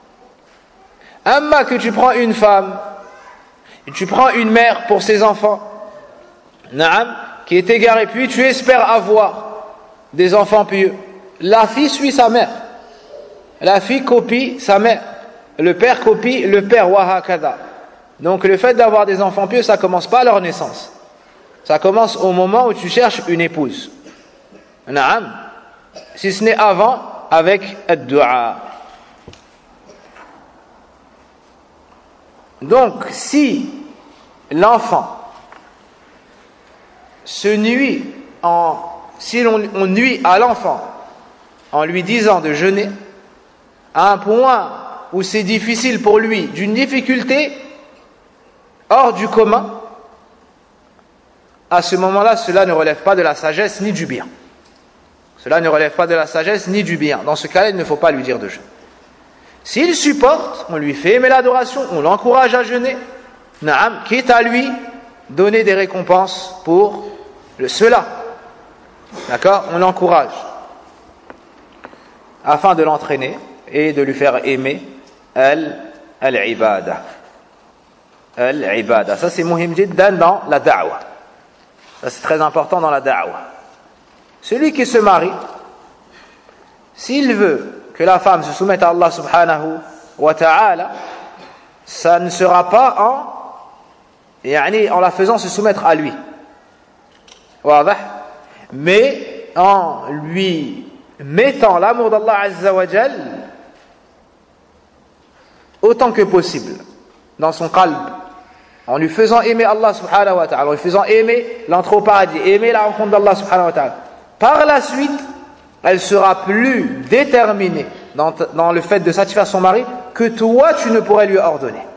Amma que tu prends une femme, et tu prends une mère pour ses enfants, na'am, qui est égarée, puis tu espères avoir des enfants pieux. La fille suit sa mère. La fille copie sa mère. Le père copie le père, wa hakada. Donc le fait d'avoir des enfants pieux, ça commence pas à leur naissance. Ça commence au moment où tu cherches une épouse. Na'am. Si ce n'est avant, avec ad-du'a. Donc, si l'enfant se nuit en, si l'on on nuit à l'enfant en lui disant de jeûner, à un point où c'est difficile pour lui, d'une difficulté hors du commun, à ce moment-là, cela ne relève pas de la sagesse ni du bien. Cela ne relève pas de la sagesse ni du bien. Dans ce cas-là, il ne faut pas lui dire de jeûner. S'il supporte, on lui fait aimer l'adoration, on l'encourage à jeûner, Naam, quitte à lui donner des récompenses pour cela. D'accord? On l'encourage afin de l'entraîner et de lui faire aimer al-ibada. Al-ibada. Ça c'est muhim jiddan dans la da'wa. Ça c'est très important dans la da'wa. Celui qui se marie, s'il veut que la femme se soumette à Allah subhanahu wa ta'ala, ça ne sera pas en, yani, en la faisant se soumettre à lui. Mais en lui mettant l'amour d'Allah Azza wa Jal autant que possible dans son qalb, en lui faisant aimer Allah subhanahu wa ta'ala, en lui faisant aimer l'entrée au paradis, aimer la rencontre d'Allah subhanahu wa ta'ala. Par la suite, elle sera plus déterminée dans, dans le fait de satisfaire son mari que toi tu ne pourrais lui ordonner.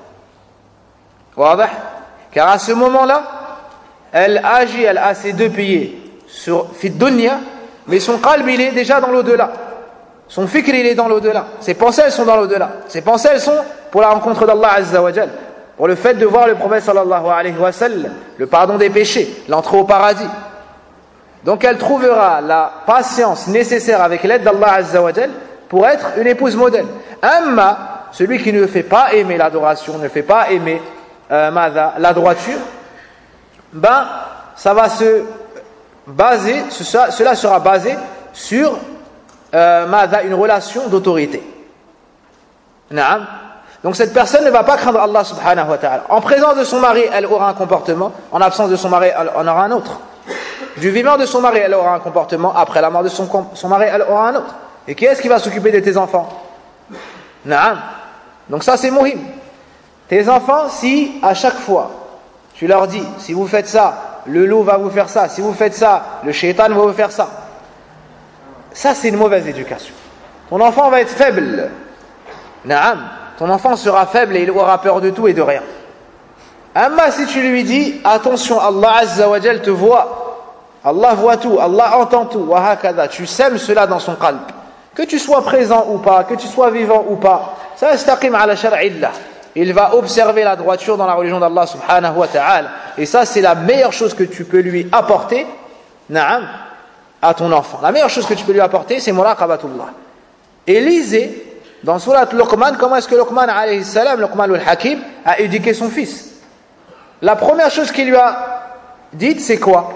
Car à ce moment-là, elle agit, elle a ses deux pieds sur fit dunya, mais son qalb il est déjà dans l'au-delà. Son fikr il est dans l'au-delà. Ses pensées elles sont dans l'au-delà. Ses pensées elles sont pour la rencontre d'Allah Azza wa Jal, pour le fait de voir le prophète sallallahu alayhi wa sallam, le pardon des péchés, l'entrée au paradis. Donc elle trouvera la patience nécessaire avec l'aide d'Allah Azza wa Jal pour être une épouse modèle. Amma, celui qui ne fait pas aimer l'adoration, ne fait pas aimer euh, la droiture, ben ça va se baser, cela sera basé sur euh, une relation d'autorité. Naam. Donc cette personne ne va pas craindre Allah subhanahu wa ta'ala. En présence de son mari, elle aura un comportement. En absence de son mari, elle en aura un autre. Du vivant de son mari, elle aura un comportement. Après la mort de son, son mari, elle aura un autre. Et qui est-ce qui va s'occuper de tes enfants? Naam. Donc ça c'est muhim. Tes enfants, si à chaque fois tu leur dis, si vous faites ça, le loup va vous faire ça, si vous faites ça, le shaitan va vous faire ça. Ça c'est une mauvaise éducation. Ton enfant va être faible. Naam. Ton enfant sera faible et il aura peur de tout et de rien. Amma si tu lui dis, attention, Allah Azza wa Jal te voit, Allah voit tout, Allah entend tout, wa hakada, tu sèmes cela dans son qalb. Que tu sois présent ou pas, que tu sois vivant ou pas, ça istaqim ala shar'illah. Il va observer la droiture dans la religion d'Allah subhanahu wa ta'ala. Et ça c'est la meilleure chose que tu peux lui apporter, naam, à ton enfant. La meilleure chose que tu peux lui apporter, c'est muraqabatullah. Et lisez dans Surat Luqman, comment est-ce que Luqman alayhi salam, Luqman al-Hakim, a éduqué son fils. La première chose qu'il lui a dite, c'est quoi?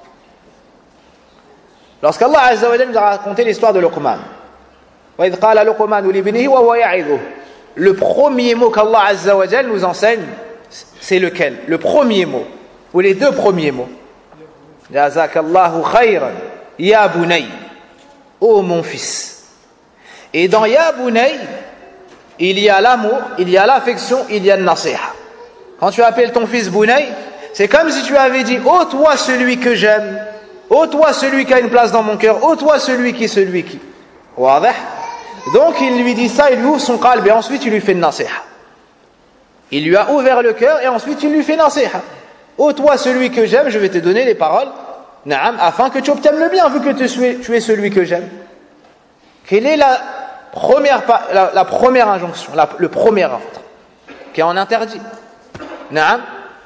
Lorsqu'Allah Azza wa Jalla nous a raconté l'histoire de Luqman. Wa idh qala Luqman li ibnihi wa huwa ya'idhuhu. Le premier mot qu'Allah Azza wa Jalla nous enseigne, c'est lequel? Le premier mot, ou les deux premiers mots. Jazakallahu khayran, ya bunay, ô mon fils. Et dans ya bunay, il y a l'amour, il y a l'affection, il y a le nasiha. Quand tu appelles ton fils bunay, c'est comme si tu avais dit, ô toi celui que j'aime, ô toi celui qui a une place dans mon cœur, ô toi celui qui, celui qui. Wadah. Donc il lui dit ça, il lui ouvre son qalb et ensuite il lui fait nasiha. Il lui a ouvert le cœur et ensuite il lui fait nasiha. Ô toi celui que j'aime, je vais te donner les paroles, naam, afin que tu obtiennes le bien vu que tu es celui que j'aime. Quelle est la première, la, la première injonction, la, le premier ordre qui est en interdit? Naam.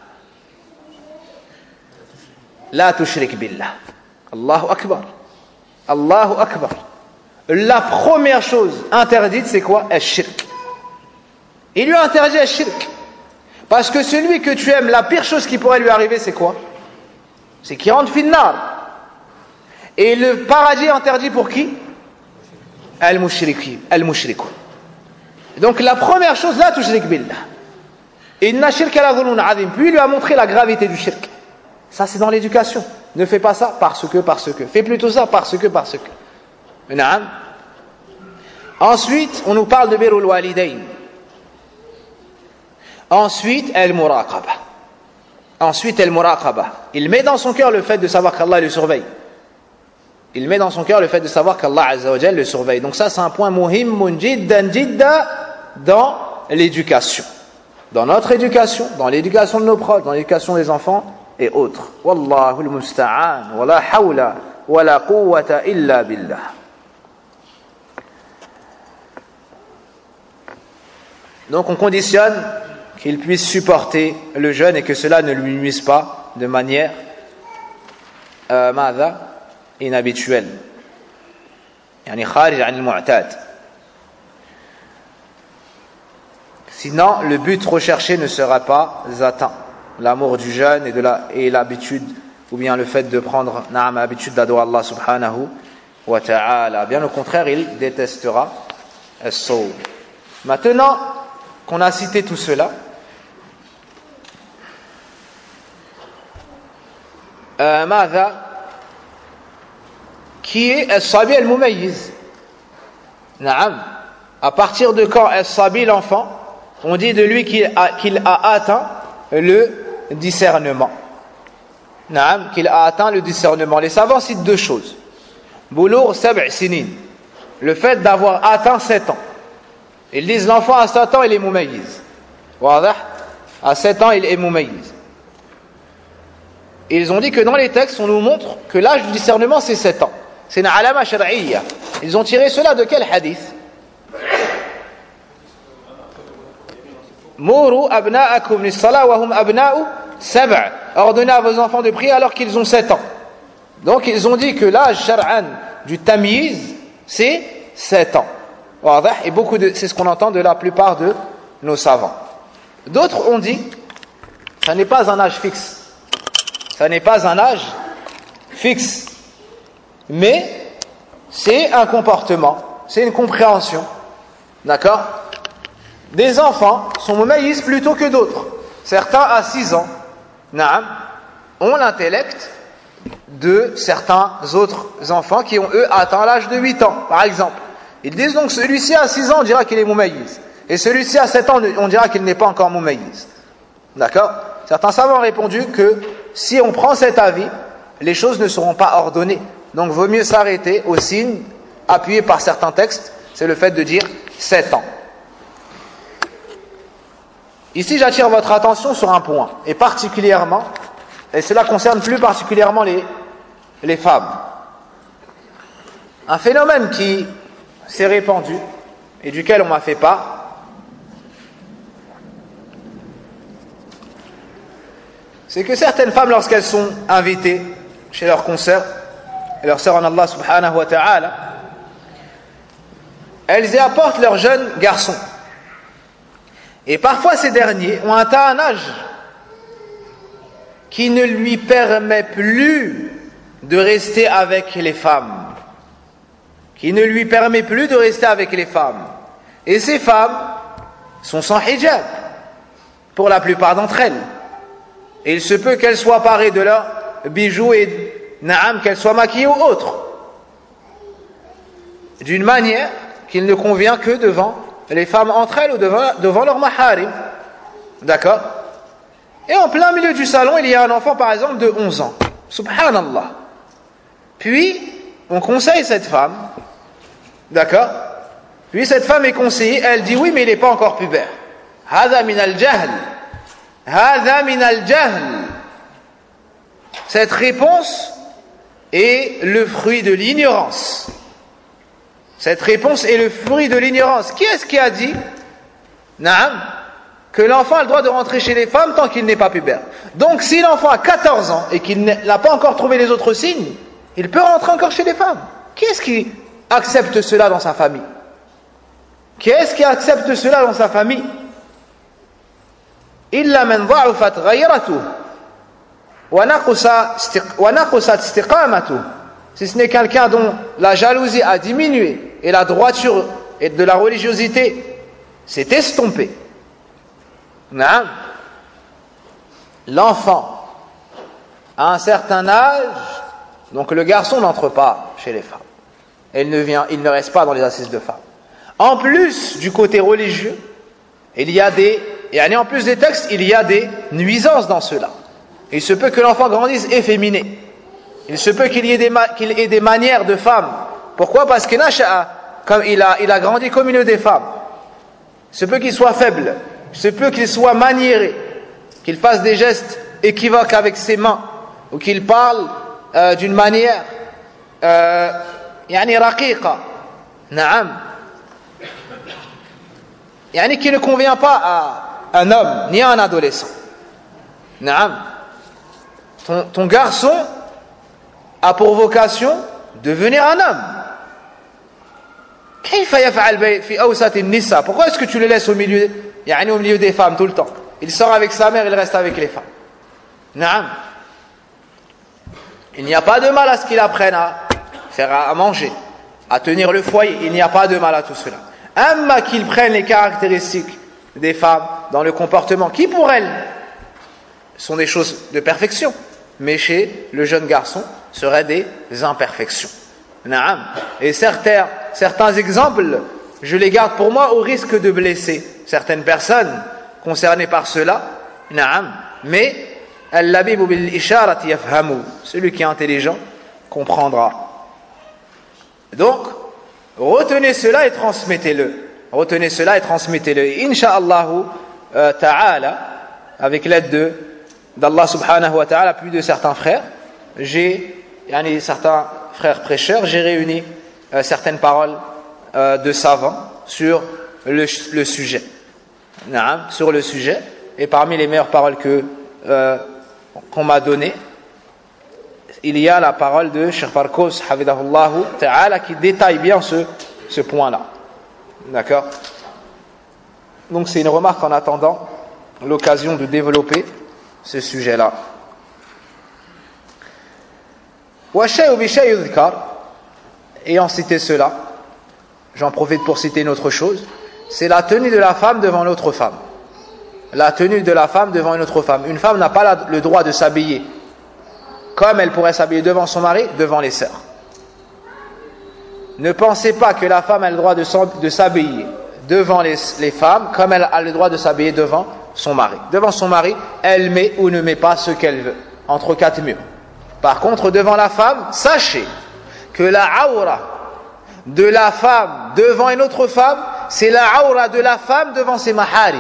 La tushrik billah. Allahu akbar. Allahu akbar. La première chose interdite, c'est quoi? Al-shirk. Il lui a interdit al-shirk. Parce que celui que tu aimes, la pire chose qui pourrait lui arriver, c'est quoi? C'est qu'il rentre finnar. Et le paradis est interdit pour qui? Al-mushriki. Al-mushrikun. Donc la première chose, la tushrik billah. Inna shirka la dhulmun azim. Puis il lui a montré la gravité du shirk. Ça c'est dans l'éducation. Ne fais pas ça parce que, parce que. Fais plutôt ça parce que, parce que. Naam. Ensuite, on nous parle de birrul walidayn. Ensuite, al-muraqaba. Ensuite, al-muraqaba. Il met dans son cœur le fait de savoir qu'Allah le surveille. Il met dans son cœur le fait de savoir qu'Allah Azza wa Jalla le surveille. Donc ça, c'est un point muhimmun jiddan jidda dans l'éducation. Dans notre éducation, dans l'éducation de nos proches, dans l'éducation des enfants et autres. Wallahu al-musta'an, wa la hawla, wa la quwwata illa billah. Donc on conditionne qu'il puisse supporter le jeûne et que cela ne lui nuise pas de manière euh, ماذا inhabituelle, يعني خارج عن المعتاد. Sinon, le but recherché ne sera pas atteint. L'amour du jeûne et, de la, et l'habitude, ou bien le fait de prendre l'habitude d'adorer Allah subhanahu wa ta'ala. Bien au contraire, il détestera as-sawm. Maintenant qu'on a cité tout cela, euh, ماذا qui est as-sabi al-mumayyiz? Naam. À partir de quand as-sabi, l'enfant, on dit de lui qu'il a, qu'il a atteint le discernement. Naam, qu'il a atteint le discernement. Les savants citent deux choses. Boulour sab' sinin. Le fait d'avoir atteint sept ans. Ils disent l'enfant à sept ans il est mumayyiz. Wadah? À sept ans il est mumayyiz. Ils ont dit que dans les textes on nous montre que l'âge du discernement c'est sept ans. C'est une alama shar'iyya. Ils ont tiré cela de quel hadith? Mourou abna'akum lis-salah wa hum abna'u sab'a. Ordonnez à vos enfants de prier alors qu'ils ont sept ans. Donc ils ont dit que l'âge shar'an du tamyiz c'est sept ans. Et beaucoup de, c'est ce qu'on entend de la plupart de nos savants. D'autres ont dit ça n'est pas un âge fixe. Ça n'est pas un âge fixe. Mais c'est un comportement, c'est une compréhension. D'accord? Des enfants sont mumayyiz plutôt que d'autres. Certains à six ans, naam, ont l'intellect de certains autres enfants qui ont eux atteint l'âge de huit ans, par exemple. Ils disent donc celui-ci à six ans on dira qu'il est mumayyiz, et celui-ci à sept ans on dira qu'il n'est pas encore mumayyiz. D'accord? Certains savants ont répondu que si on prend cet avis, les choses ne seront pas ordonnées. Donc vaut mieux s'arrêter au signe appuyé par certains textes, c'est le fait de dire sept ans. Ici, j'attire votre attention sur un point, et particulièrement, et cela concerne plus particulièrement les, les femmes. Un phénomène qui s'est répandu, et duquel on m'a fait part, c'est que certaines femmes, lorsqu'elles sont invitées chez leurs consoeurs, et leurs sœurs en Allah subhanahu wa ta'ala, elles y apportent leurs jeunes garçons. Et parfois ces derniers ont atteint un âge qui ne lui permet plus de rester avec les femmes. Qui ne lui permet plus de rester avec les femmes. Et ces femmes sont sans hijab, pour la plupart d'entre elles. Et il se peut qu'elles soient parées de leurs bijoux et naam, qu'elles soient maquillées ou autres. D'une manière qu'il ne convient que devant les femmes entre elles ou devant, devant leur maharim. D'accord? Et en plein milieu du salon, il y a un enfant par exemple de onze ans. Subhanallah. Puis, on conseille cette femme. D'accord? Puis cette femme est conseillée, elle dit oui mais il n'est pas encore pubère. Hada min al-jahl. Hada min al-jahl. Cette réponse est le fruit de l'ignorance. Cette réponse est le fruit de l'ignorance. Qui est-ce qui a dit, naam, que l'enfant a le droit de rentrer chez les femmes tant qu'il n'est pas pubère? Donc si l'enfant a quatorze ans et qu'il n'a pas encore trouvé les autres signes, il peut rentrer encore chez les femmes. Qui est-ce qui accepte cela dans sa famille? Qui est-ce qui accepte cela dans sa famille? Illa man dha'ufat ghayratuhu wa naqasat istiqamatuhu. Si ce n'est quelqu'un dont la jalousie a diminué et la droiture et de la religiosité s'est estompée. L'enfant à un certain âge, donc le garçon n'entre pas chez les femmes. Il ne vient, il ne reste pas dans les assises de femmes. En plus du côté religieux, il y a des, et en plus des textes, il y a des nuisances dans cela. Il se peut que l'enfant grandisse efféminé. Il se peut qu'il y ait des, qu'il ait des manières de femme. Pourquoi? Parce que Nasha'a, comme il a, il a grandi comme une des femmes. Il se peut qu'il soit faible. Il se peut qu'il soit maniéré. Qu'il fasse des gestes équivoques avec ses mains. Ou qu'il parle euh, d'une manière euh, yani raqiqa. Naam. Yani qui ne convient pas à, un homme, ni un adolescent. Naam. Ton, ton garçon a pour vocation de devenir un homme. Pourquoi est-ce que tu le laisses au milieu, au milieu des femmes tout le temps? Il sort avec sa mère, il reste avec les femmes. Naam. Il n'y a pas de mal à ce qu'il apprenne à faire à manger, à tenir le foyer. Il n'y a pas de mal à tout cela. Amma qu'il prenne les caractéristiques des femmes dans le comportement, qui pour elles sont des choses de perfection, mais chez le jeune garçon seraient des imperfections. Naam. Et certains, certains exemples, je les garde pour moi au risque de blesser certaines personnes concernées par cela. Naam. Mais al-labibu bil-isharati yafhamu, celui qui est intelligent comprendra. Donc, retenez cela et transmettez-le. Retenez cela et transmettez-le. Inch'Allah euh, ta'ala, avec l'aide de d'Allah subhanahu wa ta'ala, plus de certains frères, j'ai, yani certains frères prêcheurs, j'ai réuni euh, certaines paroles euh, de savants sur le, le sujet. Naam, sur le sujet. Et parmi les meilleures paroles que euh, qu'on m'a données, il y a la parole de Cheikh Farkos Hafidahullahu Ta'ala qui détaille bien ce, ce point-là. D'accord? Donc c'est une remarque en attendant l'occasion de développer ce sujet-là. Ayant cité cela, j'en profite pour citer une autre chose, c'est la tenue de la femme devant l'autre femme. La tenue de la femme devant une autre femme. Une femme n'a pas la, le droit de s'habiller comme elle pourrait s'habiller devant son mari, devant les sœurs. Ne pensez pas que la femme a le droit de, de s'habiller devant les, les femmes comme elle a le droit de s'habiller devant son mari. Devant son mari, elle met ou ne met pas ce qu'elle veut, entre quatre murs. Par contre, devant la femme, sachez que la aura de la femme devant une autre femme, c'est la aura de la femme devant ses maharim.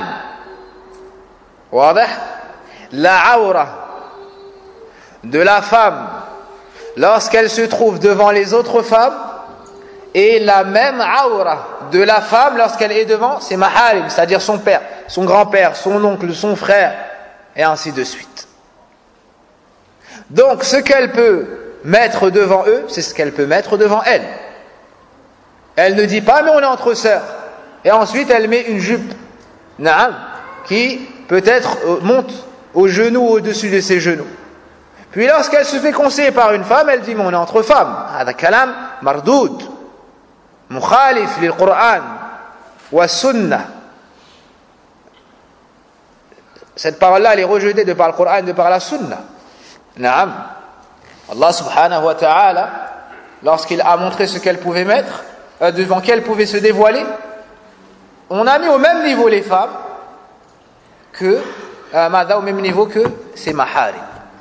La aura de la femme lorsqu'elle se trouve devant les autres femmes et la même aura de la femme lorsqu'elle est devant ses maharim, c'est-à-dire son père, son grand-père, son oncle, son frère, et ainsi de suite. Donc ce qu'elle peut mettre devant eux, c'est ce qu'elle peut mettre devant elle. Elle ne dit pas mais on est entre sœurs, et ensuite elle met une jupe naam, qui peut-être monte au genou ou au-dessus de ses genoux. Puis lorsqu'elle se fait conseiller par une femme, elle dit mais on est entre femmes. Hada kalam mardoud, mukhalif lil Qur'an wa sunnah. Cette parole-là, elle est rejetée de par le Qur'an et de par la sunnah. Naam. Allah subhanahu wa ta'ala, lorsqu'il a montré ce qu'elle pouvait mettre, euh, devant qu'elle pouvait se dévoiler, on a mis au même niveau les femmes que, euh, mada, au même niveau que ses maharim.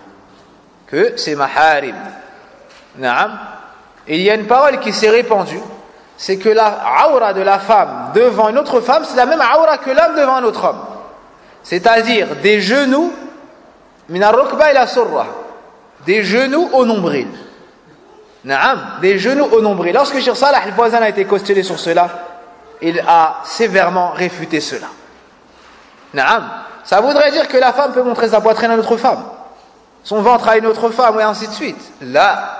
Que ses maharim. Naam. Et il y a une parole qui s'est répandue, c'est que la aura de la femme devant une autre femme, c'est la même aura que l'homme devant un autre homme. C'est-à-dire des genoux, min ar-rukba ila surra, des genoux au nombril. Naam, des genoux au nombril. Lorsque Cheikh Salah al-Fawzan a été questionné sur cela, il a sévèrement réfuté cela. Naam, ça voudrait dire que la femme peut montrer sa poitrine à une autre femme, son ventre à une autre femme, et ainsi de suite. Là,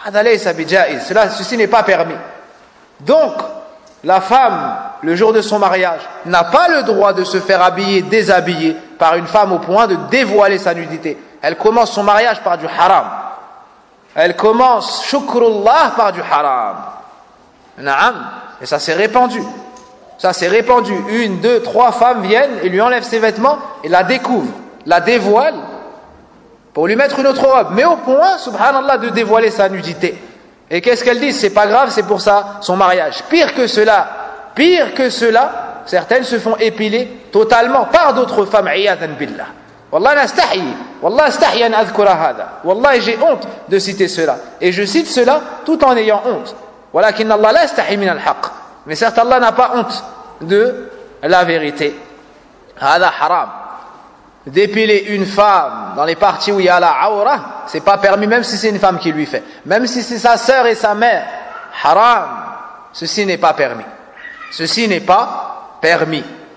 cela, ceci n'est pas permis. Donc, la femme, le jour de son mariage, n'a pas le droit de se faire habiller, déshabiller par une femme au point de dévoiler sa nudité. Elle commence son mariage par du haram. Elle commence, shukrullah, par du haram. Naam. Et ça s'est répandu. Ça s'est répandu. Une, deux, trois femmes viennent et lui enlèvent ses vêtements et la découvrent, la dévoilent pour lui mettre une autre robe. Mais au point, subhanallah, de dévoiler sa nudité. Et qu'est-ce qu'elle dit? C'est pas grave, c'est pour ça son mariage. Pire que cela, pire que cela, certaines se font épiler totalement par d'autres femmes. Iyadan billah. Wallah nastahi. Wallah astahi an adhkura hada. Wallah, j'ai honte de citer cela. Et je cite cela tout en ayant honte. Walakin Allah la astahi min al-haq. Mais certes, Allah n'a pas honte de la vérité. Hada haram. D'épiler une femme dans les parties où il y a la aura, c'est pas permis, même si c'est une femme qui lui fait. Même si c'est sa sœur et sa mère. Haram. Ceci n'est pas permis. Ceci n'est pas permis.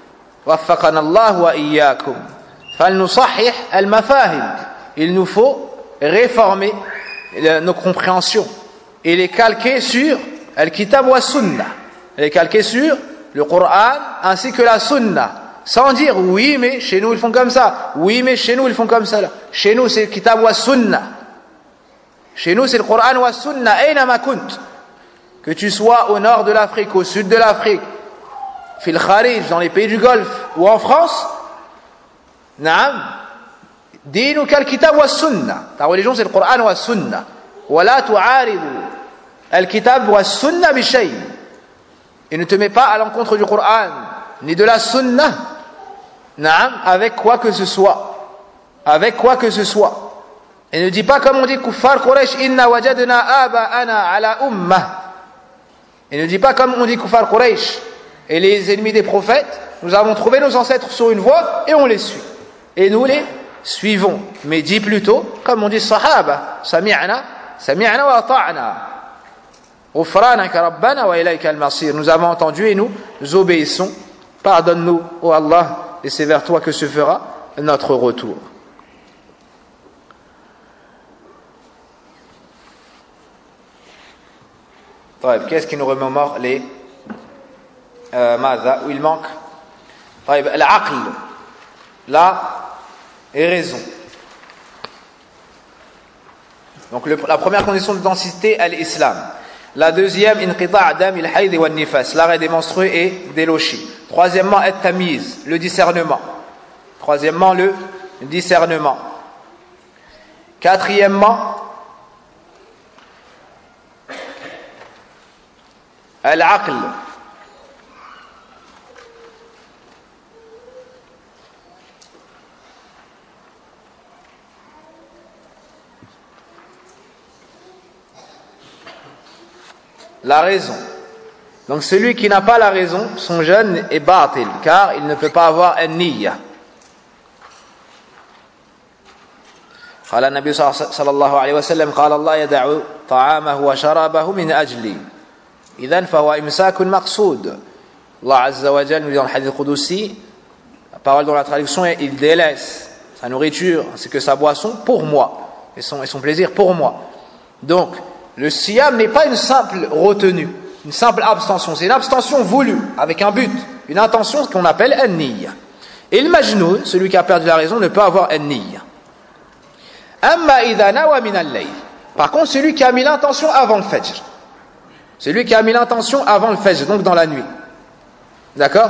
وفقنا الله وإياكم فلنصحح المفاهيم. Il nous faut réformer nos compréhensions et les calquer sur Al-Kitab wa Sunnah, les calquer sur le Coran ainsi que la Sunnah, sans dire oui mais chez nous ils font comme ça, oui mais chez nous ils font comme ça. Chez nous c'est le Kitab wa Sunnah, chez nous c'est le Coran wa Sunnah. Aynama kunt, que tu sois au nord de l'Afrique, au sud de l'Afrique, fil kharij, dans les pays du Golfe ou en France, naam, dinuka al-kitab wa Sunnah, ta religion c'est le Coran wa Sunnah. Wala tu'aridu al-kitab wa Sunnah bi shay, et ne te mets pas à l'encontre du Coran ni de la Sunnah, naam, avec quoi que ce soit, avec quoi que ce soit. Et ne dis pas comme on dit kuffar Quraysh, inna wajadna aba'ana ala ummah. Et ne dis pas comme on dit kuffar Quraysh et les ennemis des prophètes, nous avons trouvé nos ancêtres sur une voie et on les suit. Et nous les suivons. Mais dis plutôt, comme on dit sahaba, sami'na, sami'na wa ata'na. Ghufranaka rabbana wa ilayka al-masir. Nous avons entendu et nous, nous obéissons. Pardonne-nous, ô Allah, et c'est vers toi que se fera notre retour. Qu'est-ce qui nous remémore les euh, Mada, où il manque l'aql, la raison. Donc le, la première condition de densité est l'islam. La deuxième, inqita' dam al-hayd wa nifas, l'arrêt des menstrues et des lochis. Troisièmement, at-tamyiz, le discernement. Troisièmement, le discernement. Quatrièmement, al-aql, la raison. Donc celui qui n'a pas la raison, son jeûne est batil, car il ne peut pas avoir an-niyya. قال النبي صلى الله عليه وسلم قال الله يدع طعامه وشرابه من أجلي إذن فهو إمساك مقصود. Allah Azza wa Jal nous dit dans le hadith Qudusi, la parole dans la traduction est il délaisse sa nourriture ainsi que sa boisson pour moi et son, et son plaisir pour moi. Donc le siyam n'est pas une simple retenue, une simple abstention, c'est une abstention voulue avec un but, une intention qu'on appelle an-niyya. Et le majnoun, celui qui a perdu la raison, ne peut avoir an-niyya. Amma idha nawa min al-layl. Par contre, celui qui a mis l'intention avant le fajr, celui qui a mis l'intention avant le fajr, donc dans la nuit, d'accord,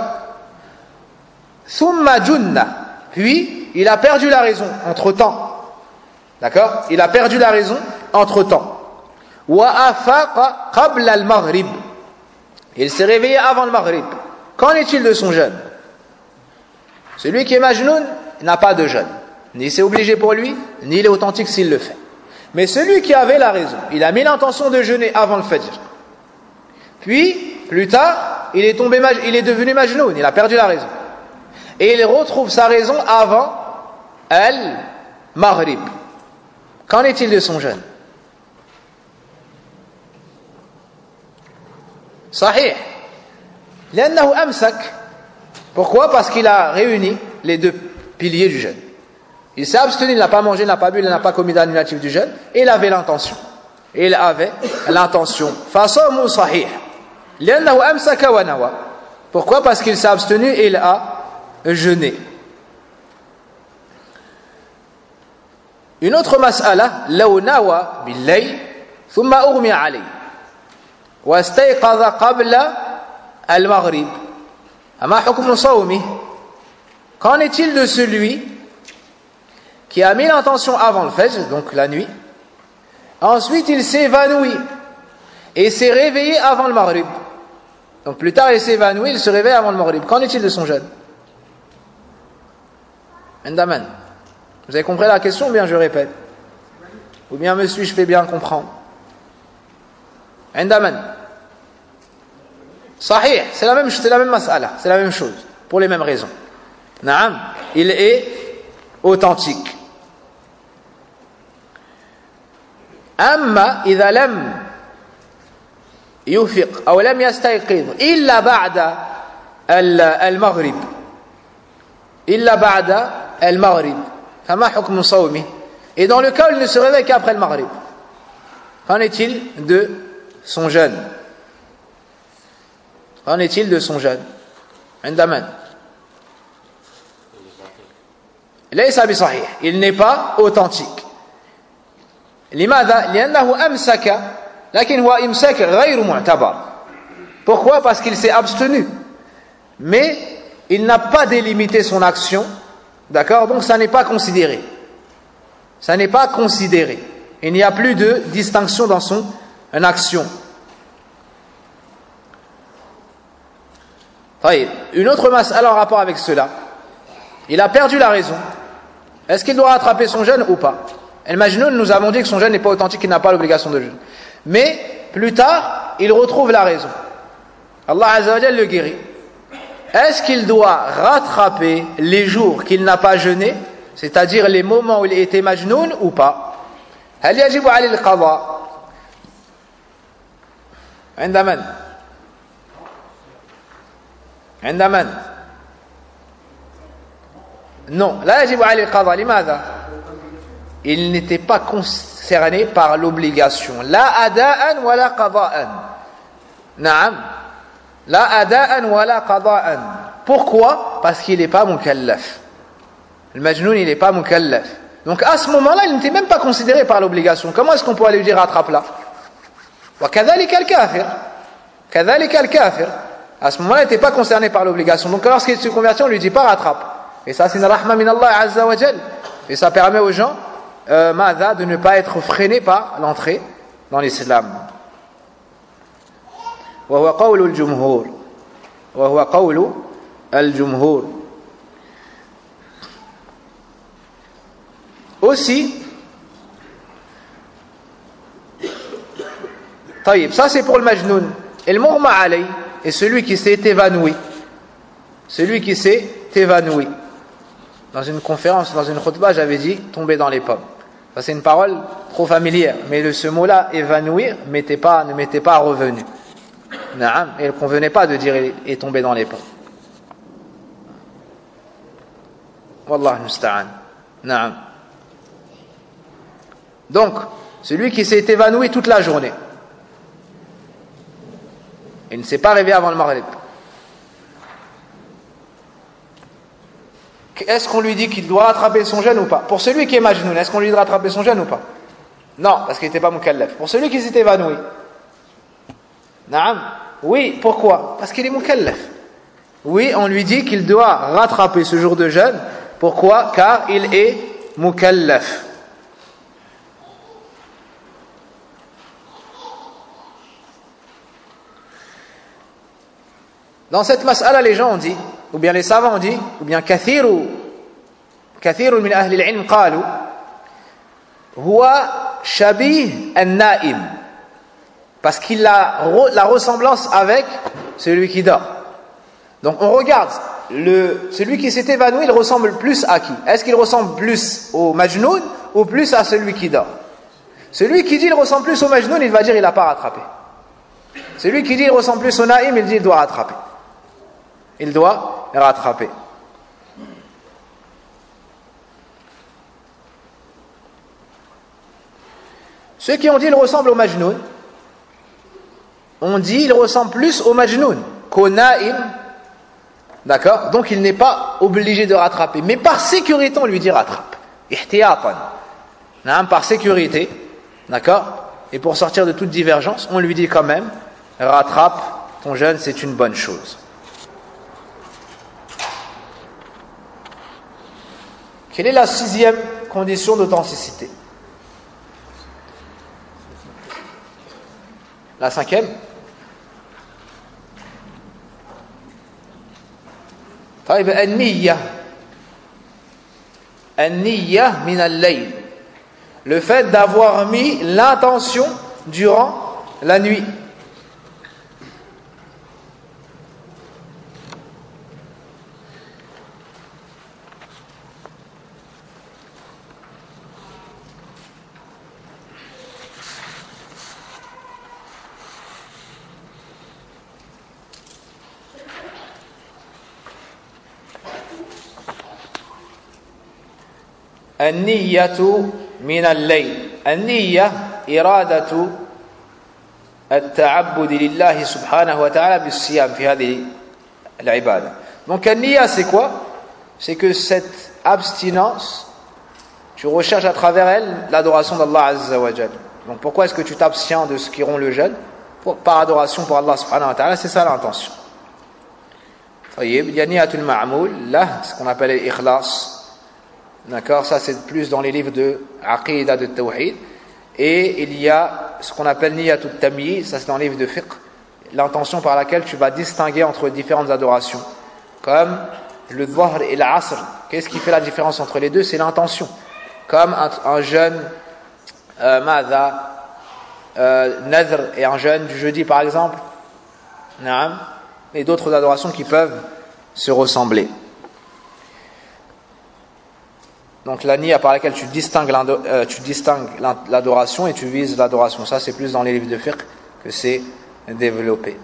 thumma junna, puis il a perdu la raison entre temps, d'accord, il a perdu la raison entre temps. Wa afaqa qabla al-maghrib, il s'est réveillé avant le maghrib. Qu'en est-il de son jeûne? Celui qui est majnoun n'a pas de jeûne, ni c'est obligé pour lui, ni il est authentique s'il le fait. Mais celui qui avait la raison, il a mis l'intention de jeûner avant le fajr, puis plus tard il est tombé, il est devenu majnoun, il a perdu la raison, et il retrouve sa raison avant al-maghrib. Qu'en est-il de son jeûne? Sahih. Li'annahu amsak. Pourquoi? Parce qu'il a réuni les deux piliers du jeûne. Il s'est abstenu, il n'a pas mangé, il n'a pas bu, il n'a pas commis d'annulatif du jeûne, et il avait l'intention. Et il avait l'intention. Fasamu sahih. Li'annahu amsaka wa nawa. Pourquoi? Parce qu'il s'est abstenu et il a jeûné. Une autre mas'ala, law nawa bil-layl thumma ughmi alayhi واستيقظ قبل المغرب أما حكم صومه. Qu'en est-il de celui qui a mis l'intention avant le fajr, donc la nuit, ensuite il s'est évanoui et s'est réveillé avant le maghrib, donc plus tard il s'est évanoui, il se réveille avant le maghrib. Qu'en est-il de son jeûne? Endaman, vous avez compris la question ou bien je répète? Ou bien me suis-je fait bien comprendre? Endaman, sahih, c'est la même, c'est la même mas'ala, c'est la même chose, pour les mêmes raisons. Naam, il est authentique. Amma idha lam yufiq aw lam yastayqidh illa ba'da al-maghrib, illa ba'da al-maghrib. Fama hukmu sawmi. Et dans le cas où il ne se réveille qu'après le maghrib. Qu'en est-il de son jeûne? Qu'en est-il de son jeûne? عندما ليس بصحيح. Il n'est pas authentique. لماذا؟ لأنه أمسك لكن هو إمساك غير معتبر. Pourquoi? Parce qu'il s'est abstenu. Mais il n'a pas délimité son action. D'accord? Donc ça n'est pas considéré. Ça n'est pas considéré. Il n'y a plus de distinction dans son action. Une autre mas'ala en rapport avec cela. Il a perdu la raison. Est-ce qu'il doit rattraper son jeûne ou pas? El Majnoun, nous avons dit que son jeûne n'est pas authentique, qu'il n'a pas l'obligation de jeûne. Mais plus tard, il retrouve la raison. Allah Azza wa Jalla le guérit. Est-ce qu'il doit rattraper les jours qu'il n'a pas jeûné, c'est-à-dire les moments où il était Majnoun ou pas? هل يجب عليه القضاء عند من؟ عند من؟ Non, لا يجب عليه القضاء. لماذا؟ Il n'était pas concerné par l'obligation. لا أداء ولا قضاء. نعم. لا أداء ولا قضاء. Pourquoi? Parce qu'il n'est pas mukallaf. Le majnoun, il n'est pas mukallaf. Donc à ce moment-là, il n'était même pas considéré par l'obligation. Comment est-ce qu'on pourrait lui dire rattrape-la? وكذلك الكافر. كذلك الكافر. À ce moment-là, il n'était pas concerné par l'obligation. Donc lorsqu'il se convertit, on lui dit pas rattrape. Et ça, c'est une rahma min Allah Azza wa Jal. Et ça permet aux gens euh, ma'adha, de ne pas être freinés par l'entrée dans l'islam. وهو قول الجمهور. وهو قول الجمهور. Aussi, طيب, ça c'est pour le majnoun. Et le mughma alay est celui qui s'est évanoui. Celui qui s'est évanoui. Dans une conférence, dans une khutbah, j'avais dit tomber dans les pommes. Ça, c'est une parole trop familière. Mais ce mot-là, évanouir, mettez pas, ne mettez pas revenu. Naam. Et il ne convenait pas de dire et tomber dans les pommes. Wallah musta'an. Naam. Donc, celui qui s'est évanoui toute la journée, il ne s'est pas réveillé avant le maghrib. Est-ce qu'on lui dit qu'il doit rattraper son jeûne ou pas? Pour celui qui est majnoun, est-ce qu'on lui dit de rattraper son jeûne ou pas? Non, parce qu'il n'était pas mukallaf. Pour celui qui s'est évanoui, naam, oui, pourquoi? Parce qu'il est mukallaf. Oui, on lui dit qu'il doit rattraper ce jour de jeûne. Pourquoi? Car il est mukallaf. Dans cette mas'ala, les gens ont dit, ou bien les savants ont dit, ou bien kathiru, kathiru min ahli al-ilm qalu, huwa shabih an-na'im, parce qu'il a la ressemblance avec celui qui dort. Donc on regarde, le, celui qui s'est évanoui, il ressemble plus à qui? Est-ce qu'il ressemble plus au majnoun ou plus à celui qui dort? Celui qui dit il ressemble plus au majnoun, il va dire il n'a pas rattrapé. Celui qui dit il ressemble plus au na'im, il dit il doit rattraper. Il doit rattraper. Ceux qui ont dit il ressemble au majnoun, on dit il ressemble plus au majnoun qu'au na'im. D'accord? Donc il n'est pas obligé de rattraper. Mais par sécurité, on lui dit rattrape. Ihtiyatan. Par sécurité. D'accord? Et pour sortir de toute divergence, on lui dit quand même rattrape ton jeûne, c'est une bonne chose. Quelle est la sixième condition d'authenticité? La cinquième? طيب النية النية من الليل, le fait d'avoir mis l'intention durant la nuit. النية من الليل. النية إرادة التعبد لله سبحانه وتعالى بالصيام في هذه العبادة. Donc النية c'est quoi? C'est que cette abstinence, tu recherches à travers elle l'adoration d'Allah Azza wa Jal. Donc pourquoi est-ce que tu t'abstiens de ce qui rompt le jeûne? Pour, par adoration pour Allah subhanahu wa ta'ala, c'est ça l'intention. Il y a niyatul ma'moul, là, ce qu'on appelle l'ikhlas. D'accord, ça c'est plus dans les livres de Aqidah de Tawhid. Et il y a ce qu'on appelle niyatul tamyiz, ça c'est dans les livres de fiqh, l'intention par laquelle tu vas distinguer entre différentes adorations. Comme le dhuhr et l'asr. Qu'est-ce qui fait la différence entre les deux? C'est l'intention. Comme un, un jeûne euh, madha, euh, nadr et un jeûne du jeudi par exemple, naam, et d'autres adorations qui peuvent se ressembler. Donc la niya par laquelle tu distingues, euh, tu distingues l'adoration et tu vises l'adoration. Ça c'est plus dans les livres de fiqh que c'est développé.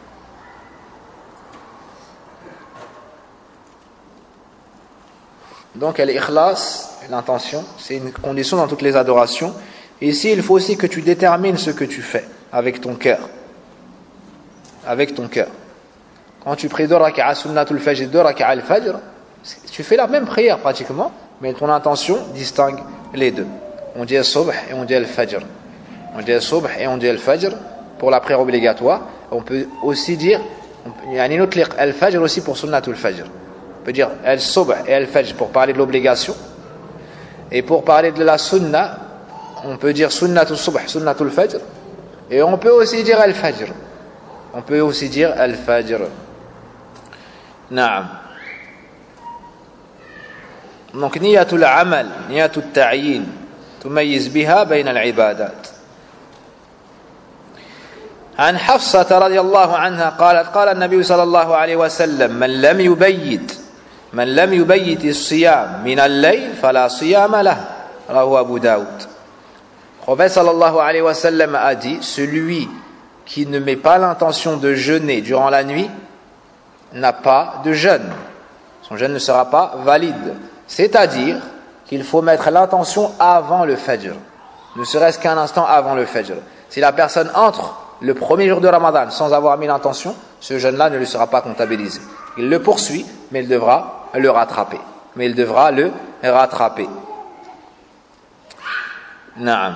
Donc l'ikhlas, l'intention, c'est une condition dans toutes les adorations. Et ici il faut aussi que tu détermines ce que tu fais avec ton cœur. Avec ton cœur. Quand tu pries deux raka'a sunnatul fajr et deux raka'a al-fajr, tu fais la même prière pratiquement, mais ton intention distingue les deux. On dit al-subh et on dit al-fajr. On dit al-subh et on dit al-fajr pour la prière obligatoire. On peut aussi dire, il y a une autre al-fajr aussi pour sunnatul fajr. On peut dire al-subh et al-fajr pour parler de l'obligation. Et pour parler de la sunna, on peut dire sunnatul subh, sunnatul fajr. Et on peut aussi dire al-fajr. On peut aussi dire al-fajr. Naam. Donc niyatul amal, niyatul ta'yin, tumayyiz biha bayna al-ibadat. عن حفصة رضي الله عنها قالت قال النبي صلى الله عليه وسلم من لم يبيت من لم يبيت الصيام من الليل فلا صيام له رواه أبو داود. Prophète sallallahu alayhi wa sallam a dit, celui qui ne met pas l'intention de jeûner durant la nuit n'a pas de jeûne. Son jeûne ne sera pas valide. C'est-à-dire qu'il faut mettre l'intention avant le fajr, ne serait-ce qu'un instant avant le fajr. Si la personne entre le premier jour de Ramadan sans avoir mis l'intention, ce jeûne-là ne lui sera pas comptabilisé. Il le poursuit, mais il devra le rattraper. Mais il devra le rattraper. Naam.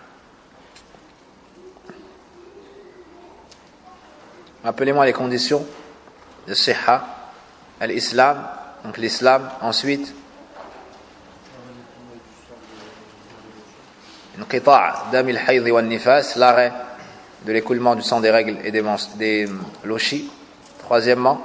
Rappelez-moi les conditions de Sihha, l'islam, donc l'islam, ensuite Inqita' dam al-hayd wa al-nifas, l'arrêt de l'écoulement du sang des règles et des, des lochis. Troisièmement,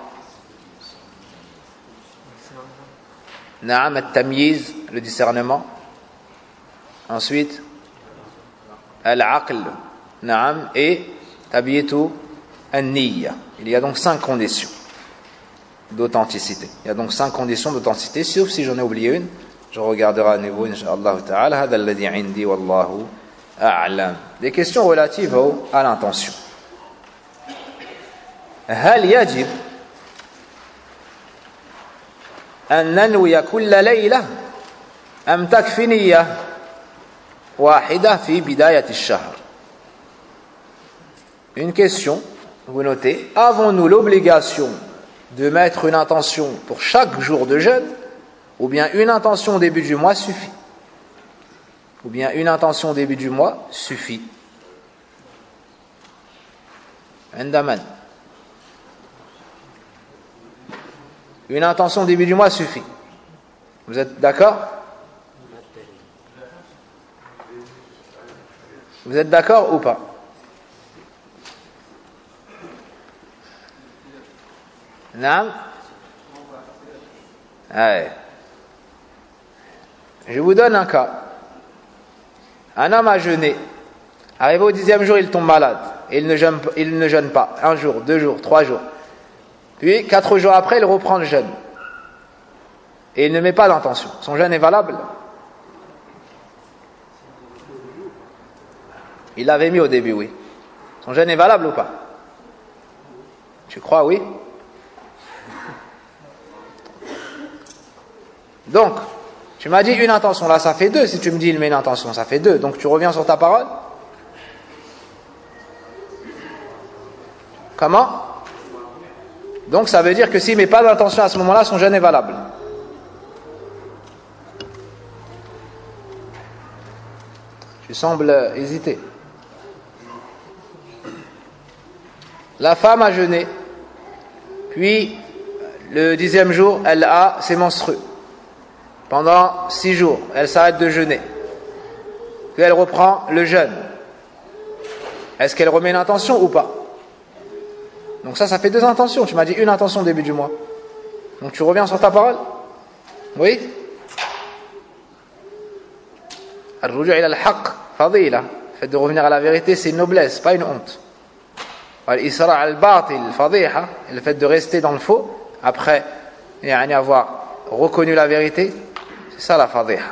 Na'am al-tamyiz, le discernement. Ensuite, al-aql, Na'am, et tabiyetu an-niyya. Il y a donc cinq conditions d'authenticité. Il y a donc cinq conditions d'authenticité, sauf si j'en ai oublié une. Je regarderai à nouveau, incha'Allah ta'ala. Hada alladhi indi wallahu a'lam. Des questions relatives à l'intention. هل يجب أن ننوي كل ليلة أم تكفي نية واحدة في بداية الشهر? Une question, vous notez, avons-nous l'obligation de mettre une intention pour chaque jour de jeûne, ou bien une intention au début du mois suffit? Ou bien une intention au début du mois suffit? Andaman. Une intention au début du mois suffit. Vous êtes d'accord? Vous êtes d'accord ou pas? Non? Ouais. Je vous donne un cas. Un homme a jeûné. Arrivé au dixième jour, il tombe malade. Et il ne jeûne, il ne jeûne pas. Un jour, deux jours, trois jours. Puis, quatre jours après, il reprend le jeûne. Et il ne met pas d'intention. Son jeûne est valable? Il l'avait mis au début, oui. Son jeûne est valable ou pas? Tu crois, oui? Donc, Tu m'as dit une intention, là ça fait deux. Si tu me dis il met une intention, ça fait deux. Donc tu reviens sur ta parole? Comment? Donc ça veut dire que s'il ne met pas d'intention à ce moment-là, son jeûne est valable. Tu sembles hésiter. La femme a jeûné, puis le dixième jour, elle a ses menstrues. Pendant six jours, elle s'arrête de jeûner. Puis elle reprend le jeûne. Est-ce qu'elle remet une intention ou pas? Donc ça, ça fait deux intentions. Tu m'as dit une intention au début du mois. Donc tu reviens sur ta parole? Oui? Al-ruju' ila al-haqq fadila. Le fait de revenir à la vérité, c'est une noblesse, pas une honte. Al-isra' al-batil fadiha. Le fait de rester dans le faux, après avoir reconnu la vérité, c'est ça la fadiha.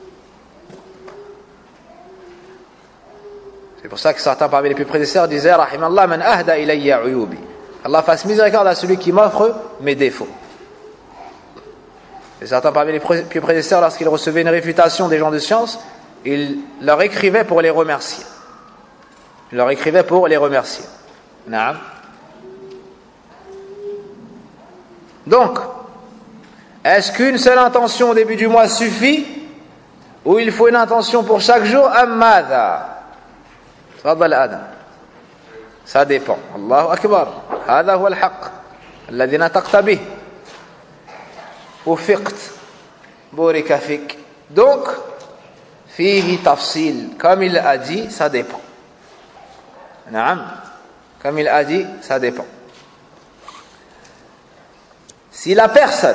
C'est pour ça que certains parmi les plus prédécesseurs disaient Rahimallah man ahda ilayya uyubi. Allah fasse miséricorde à celui qui m'offre mes défauts. Et certains parmi les plus prédécesseurs, lorsqu'ils recevaient une réfutation des gens de science, ils leur écrivaient pour les remercier. Ils leur écrivaient pour les remercier. Naam. Donc, est-ce qu'une seule intention au début du mois suffit, ou il faut une intention pour chaque jour? Amada. تفضل آدم. Ça dépend. Allahu Akbar. هذا هو الحق الذي نطقت به. وفقت. بورك فيك. Donc, فيه تفصيل. Comme il a dit, ça dépend. نعم. Comme il a dit, ça dépend. Si la personne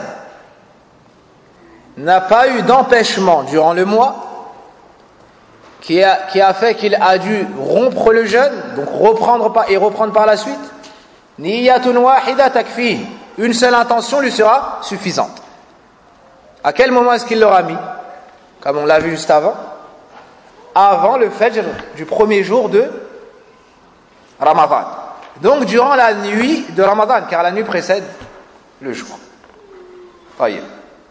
n'a pas eu d'empêchement durant le mois, Qui a, qui a fait qu'il a dû rompre le jeûne, donc reprendre par, et reprendre par la suite, niyatun wahida takfi, une seule intention lui sera suffisante. À quel moment est-ce qu'il l'aura mis? Comme on l'a vu juste avant, avant le fajr du premier jour de Ramadan. Donc durant la nuit de Ramadan, car la nuit précède le jour. Voyez.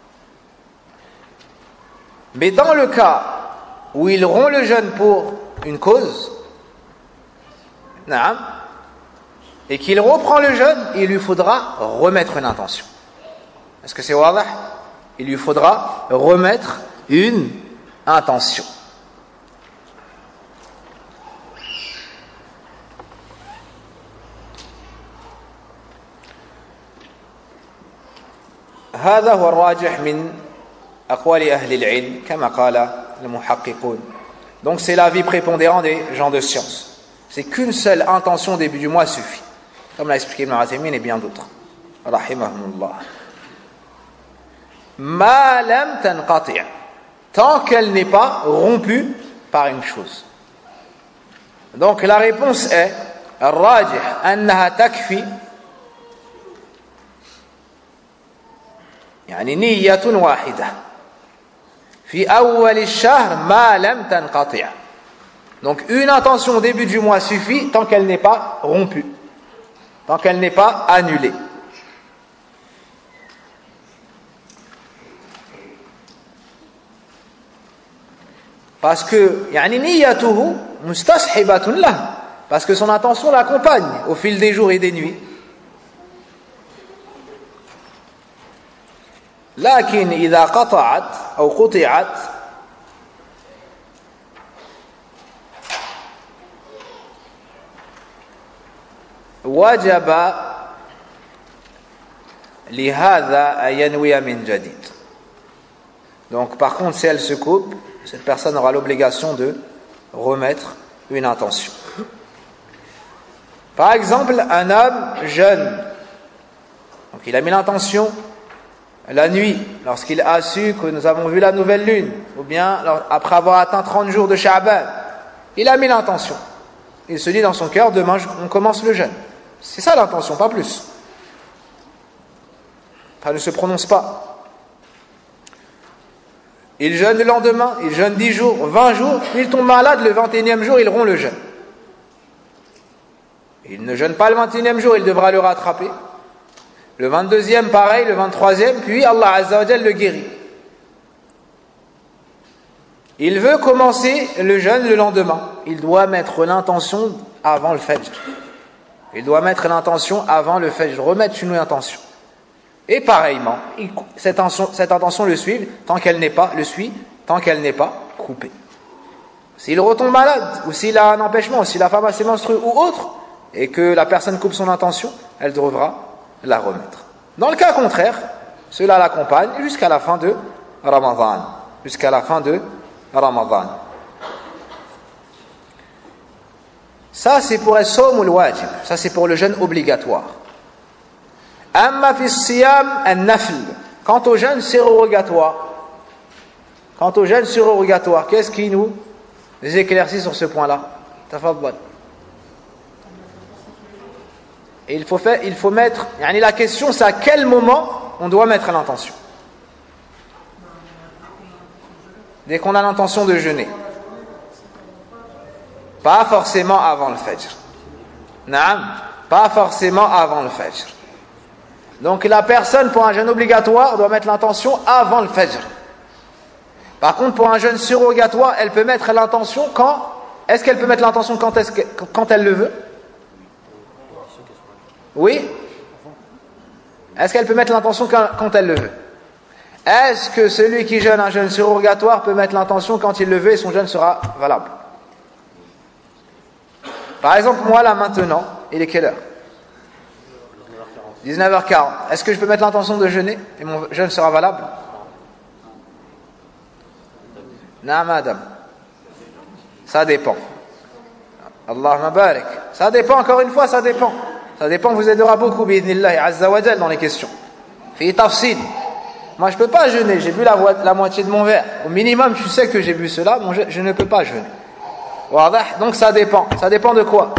Mais dans le cas où il rompt le jeûne pour une cause, naam, et qu'il reprend le jeûne, il lui faudra remettre une intention. Est-ce que c'est wadah? Il lui faudra remettre une intention. هذا هو الراجح من أقوال أهل العلم كما قال المحققون. Donc c'est l'avis prépondérant des gens de science. C'est qu'une seule intention au début du mois suffit. Comme l'a expliqué Ibn Uthaymin et bien d'autres. Rahimahumullah. Ma lam tanqati'. Tant qu'elle n'est pas rompue par une chose. Donc la réponse est الراجح أنها تكفي يعني نية واحدة في أول الشهر ما لم تنقطع. Donc une intention au début du mois suffit tant qu'elle n'est pas rompue, tant qu'elle n'est pas annulée. Parce que يعني نيته مستصحبة له, parce que son intention l'accompagne au fil des jours et des nuits. لكن إذا قطعت أو قطعت وجب لهذا أن ينوي من جديد. Donc par contre si elle se coupe, cette personne aura l'obligation de remettre une intention. Par exemple, un homme jeune, donc il a mis l'intention la nuit, lorsqu'il a su que nous avons vu la nouvelle lune, ou bien après avoir atteint trente jours de Sha'ban, il a mis l'intention. Il se dit dans son cœur, demain on commence le jeûne. C'est ça l'intention, pas plus. Ça ne se prononce pas. Il jeûne le lendemain, il jeûne dix jours, vingt jours, puis il tombe malade, le vingt et unième jour, il rompt le jeûne. Il ne jeûne pas le vingt et unième jour, il devra le rattraper. Le vingt-deuxième, pareil, le vingt-troisième, puis Allah Azza wa Jal le guérit. Il veut commencer le jeûne le lendemain. Il doit mettre l'intention avant le fajr. Il doit mettre l'intention avant le fajr, remettre une intention. Et pareillement, il, cette, intention, cette intention le suit tant qu'elle n'est pas, le suit tant qu'elle n'est pas coupée. S'il retombe malade, ou s'il a un empêchement, ou si la femme a ses menstrues ou autre, et que la personne coupe son intention, elle devra la remettre. Dans le cas contraire, cela l'accompagne jusqu'à la fin de Ramadan. Jusqu'à la fin de Ramadan. Ça, c'est pour as-sawm al-wajib. Ça, c'est pour le jeûne obligatoire. Amma fi siyam an-nafl. Quant au jeûne surrogatoire. Quant au jeûne surrogatoire, qu'est-ce qui nous éclaircit sur ce point-là? Tafaddal. Et il faut faire, il faut mettre, yani la question c'est à quel moment on doit mettre l'intention. Dès qu'on a l'intention de jeûner. Pas forcément avant le fajr. Naam, pas forcément avant le fajr. Donc la personne pour un jeûne obligatoire doit mettre l'intention avant le fajr. Par contre pour un jeûne surrogatoire, elle peut mettre l'intention quand? Est-ce qu'elle peut mettre l'intention quand, est-ce que, quand elle le veut? Oui? Est-ce qu'elle peut mettre l'intention quand, quand elle le veut? Est-ce que celui qui jeûne un jeûne surrogatoire peut mettre l'intention quand il le veut et son jeûne sera valable? Par exemple, moi là maintenant, il est quelle heure? dix-neuf heures quarante. Est-ce que je peux mettre l'intention de jeûner et mon jeûne sera valable? Non, madame. Ça dépend. Allahumma barik. Ça dépend, encore une fois, ça dépend. Ça dépend, vous aidera beaucoup, bi'idhnillahi azza wa jal, dans les questions. Fi tafsil. Moi, je ne peux pas jeûner, j'ai bu la, la moitié de mon verre. Au minimum, tu sais que j'ai bu cela, bon, je, je ne peux pas jeûner. Donc, ça dépend. Ça dépend de quoi?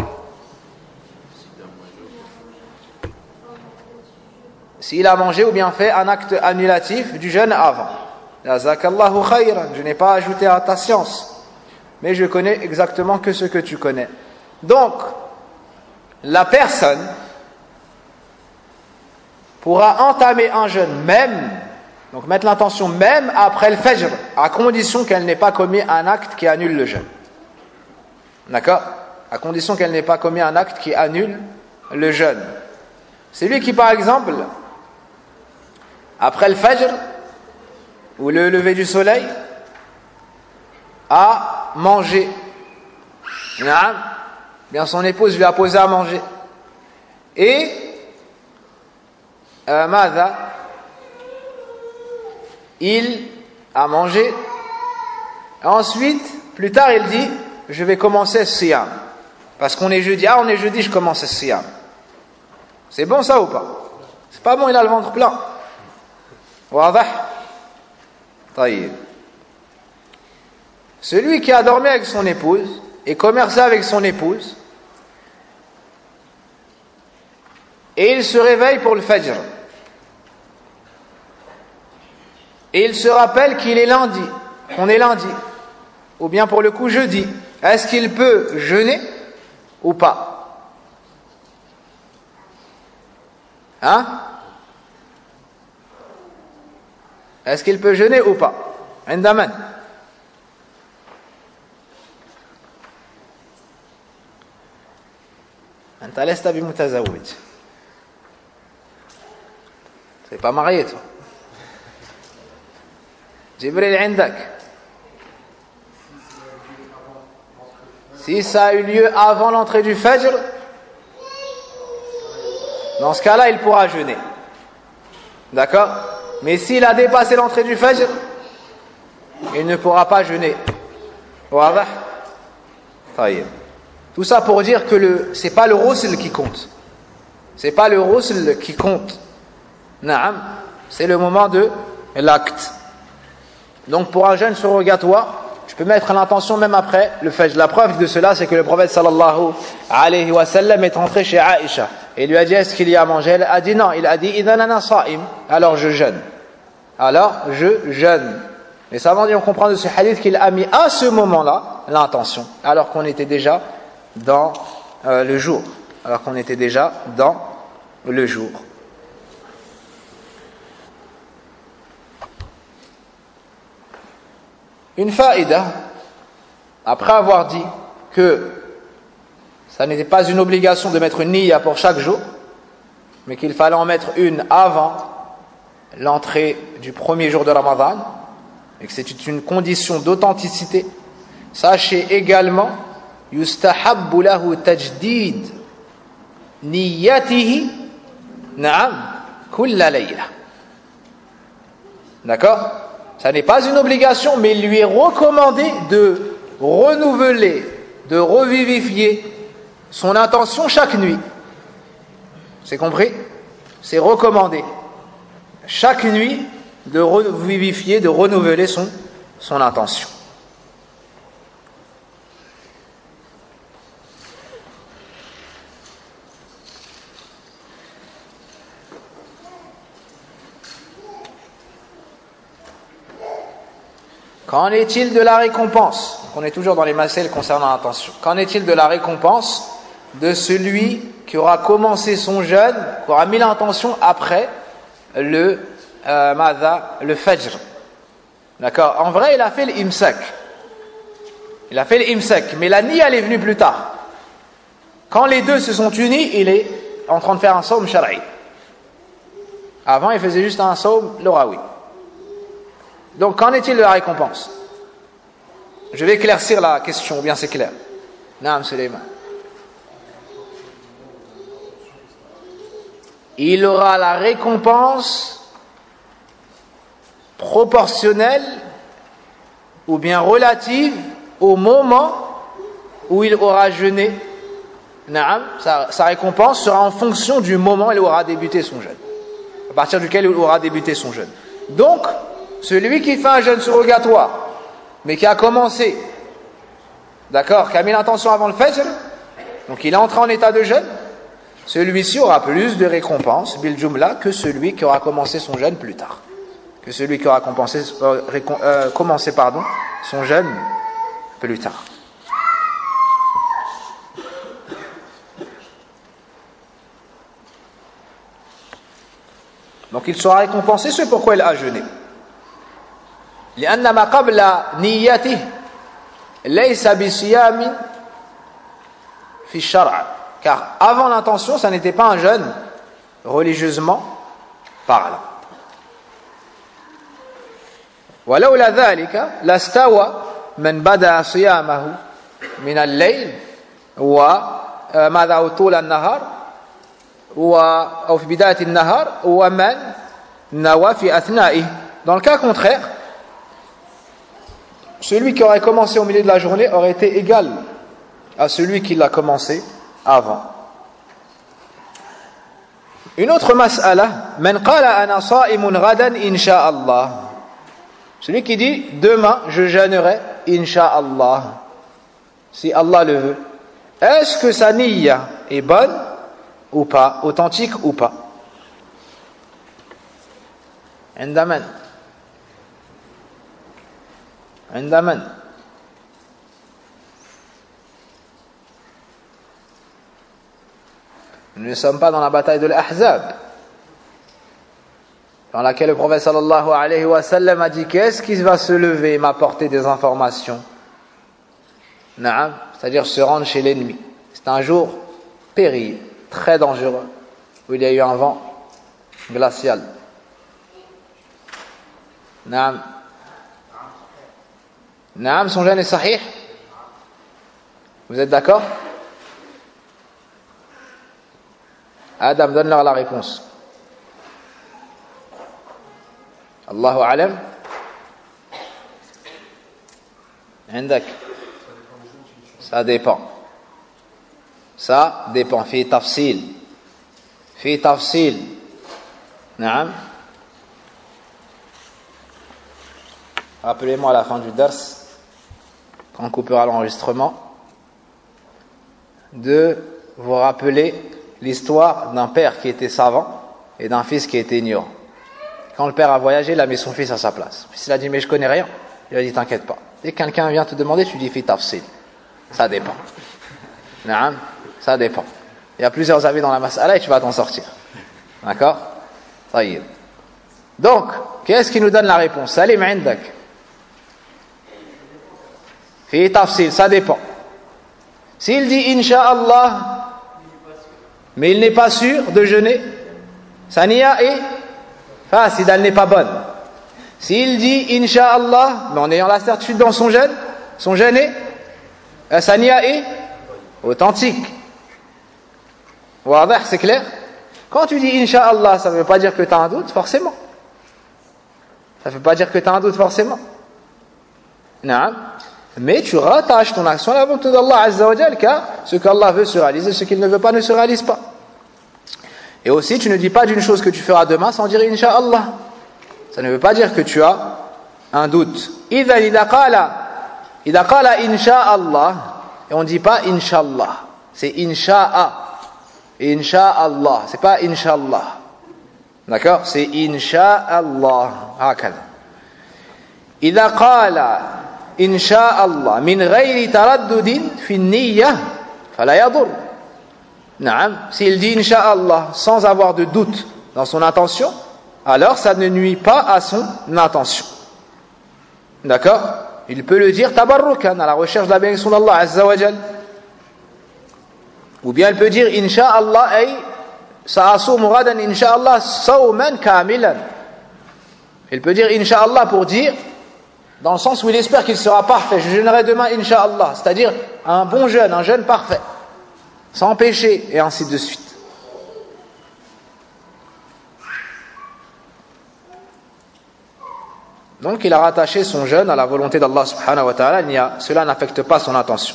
S'il a mangé ou bien fait un acte annulatif du jeûne avant. Jazakallahu khayran. Je n'ai pas ajouté à ta science. Mais je connais exactement que ce que tu connais. Donc, la personne pourra entamer un jeûne même, donc mettre l'intention même après le fajr, à condition qu'elle n'ait pas commis un acte qui annule le jeûne. D'accord? À condition qu'elle n'ait pas commis un acte qui annule le jeûne. C'est lui qui, par exemple, après le fajr, ou le lever du soleil, a mangé. Bien, son épouse lui a posé à manger. Et, euh, Mada, il a mangé. Ensuite, plus tard, il dit, je vais commencer siyam. Parce qu'on est jeudi. Ah, on est jeudi, je commence siyam. C'est bon ça ou pas? C'est pas bon, il a le ventre plein. Wadah? Taïb. Celui qui a dormi avec son épouse et commercé avec son épouse, et il se réveille pour le fajr. Et il se rappelle qu'il est lundi, qu'on est lundi, ou bien pour le coup jeudi. Est-ce qu'il peut jeûner ou pas? Hein? Est-ce qu'il peut jeûner ou pas? Indaman. Anta lesta bi mutazawwij. T'es pas marié toi. Jibril indak. Si ça a eu lieu avant l'entrée du fajr, dans ce cas-là, il pourra jeûner. D'accord? Mais s'il a dépassé l'entrée du fajr, il ne pourra pas jeûner. Wadah? Taïb. Tout ça pour dire que le, c'est pas le ghusl qui compte. C'est pas le ghusl qui compte. Naam. C'est le moment de l'acte. Donc pour un jeûne surrogatoire, je peux mettre l'intention même après le fajr. La preuve de cela, c'est que le prophète sallallahu alayhi wa sallam est entré chez Aïcha. Et il lui a dit, est-ce qu'il y a mangé? Elle a dit non. Il a dit, idhan ana sa'im. Alors je jeûne. Alors je jeûne. Les savants on comprend de ce hadith qu'il a mis à ce moment-là l'intention. Alors qu'on était déjà dans euh, le jour. Alors qu'on était déjà dans le jour. Une faïda, après avoir dit que ça n'était pas une obligation de mettre une niyya pour chaque jour, mais qu'il fallait en mettre une avant l'entrée du premier jour de Ramadan, et que c'est une condition d'authenticité, sachez également yustahabbu lahu tajdid niyyatihi na'am kulla layla. D'accord? Ça n'est pas une obligation, mais il lui est recommandé de renouveler, de revivifier son intention chaque nuit. C'est compris? C'est recommandé chaque nuit de revivifier, de renouveler son, son intention. Qu'en est-il de la récompense? On est toujours dans les masels concernant l'intention. Qu'en est-il de la récompense de celui qui aura commencé son jeûne, qui aura mis l'intention après le euh, madha, le fajr? D'accord? En vrai, il a fait l'imsak. Il a fait l'imsak, mais la niyya, elle est venue plus tard. Quand les deux se sont unis, il est en train de faire un sawm shar'i. Avant, il faisait juste un sawm lorawi. Donc, qu'en est-il de la récompense? Je vais éclaircir la question, ou bien c'est clair. Naam Suleiman. Il aura la récompense proportionnelle ou bien relative au moment où il aura jeûné. Naam, sa, sa récompense sera en fonction du moment où il aura débuté son jeûne, à partir duquel il aura débuté son jeûne. Donc, celui qui fait un jeûne surrogatoire, mais qui a commencé, d'accord, qui a mis l'intention avant le fajr, donc il est entré en état de jeûne, celui-ci aura plus de récompense, bil jumla, que celui qui aura commencé son jeûne plus tard. Que celui qui aura compensé, euh, récom, euh, commencé pardon, son jeûne plus tard. Donc il sera récompensé ce pourquoi il a jeûné. لأن ما قبل نيته ليس بصيام في الشرع. Car avant l'intention, ça n'était pas un jeûne religieusement parlant. ولولا ذلك لاستوى من بدأ صيامه من الليل وماذا طول النهار أو في بداية النهار ومن نوى في أثنائه. Dans le cas contraire, celui qui aurait commencé au milieu de la journée aurait été égal à celui qui l'a commencé avant. Une autre mas'ala, man qala ana sa'imun ghadan insha'Allah. Celui qui dit demain je jeûnerai insha'Allah, si Allah le veut. Est-ce que sa niyya est bonne ou pas, authentique ou pas? عند من؟ عند من؟ Nous ne sommes pas dans la bataille de l'Ahzab, dans laquelle le prophète sallallahu alayhi wa sallam a dit qu'est-ce qui va se lever et m'apporter des informations? Naam, c'est-à-dire se rendre chez l'ennemi. C'est un jour périlleux, très dangereux, où il y a eu un vent glacial. Naam. Naam, son jeûne est sahih? Vous êtes d'accord? Adam, donne-leur la réponse. Allahu alam. Indak. Ça dépend. Ça dépend. Fi tafsil. Fi tafsil. Naam. Rappelez-moi à la fin du dars, quand on coupera l'enregistrement, de vous rappeler l'histoire d'un père qui était savant et d'un fils qui était ignorant. Quand le père a voyagé, il a mis son fils à sa place. Le fils il a dit mais je connais rien. Il a dit t'inquiète pas. Dès que quelqu'un vient te demander, tu dis fi tafsil. Ça dépend. Naam, ça dépend. Il y a plusieurs avis dans la mas'ala et tu vas t'en sortir. D'accord? Donc, qu'est-ce qui nous donne la réponse? Salim indak. Fi tafsil, ça dépend. S'il dit Inch'Allah, mais il n'est pas sûr de jeûner, sa niya est fasid, elle n'est pas bonne. S'il dit Inch'Allah, mais en ayant la certitude dans son jeûne, son jeûne est, sa niya est authentique. Wadah, c'est clair? Quand tu dis Inch'Allah, ça ne veut pas dire que tu as un doute, forcément. Ça ne veut pas dire que tu as un doute, forcément. Non. Mais tu rattaches ton action à la volonté d'Allah Azza wa Jal, car ce qu'Allah veut se réaliser, ce qu'il ne veut pas ne se réalise pas. Et aussi, tu ne dis pas d'une chose que tu feras demain sans dire Inch'Allah. Ça ne veut pas dire que tu as un doute. Idha idha qala, idha qala Inch'Allah, et on ne dit pas Inch'Allah. C'est Incha'a. Inch'Allah. C'est pas Inch'Allah. D'accord? C'est Inch'Allah. Hakada. Idha qala Inch'Allah min ghayri taraddudin fi niyyah fala yadur. Naam, s'il dit Inch'Allah sans avoir de doute dans son intention, alors ça ne nuit pas à son intention. D'accord? Il peut le dire tabarrukan, à la recherche de la bénédiction d'Allah Azza wa Jal. Ou bien il peut dire Inch'Allah ay sa'asum ghadan Inch'Allah sawman kamilan. Il peut dire Inch'Allah pour dire, dans le sens où il espère qu'il sera parfait. Je jeûnerai demain Inch'Allah, c'est-à-dire un bon jeûne, un jeûne parfait, sans péché, et ainsi de suite. Donc il a rattaché son jeûne à la volonté d'Allah subhanahu wa ta'ala, cela n'affecte pas son intention.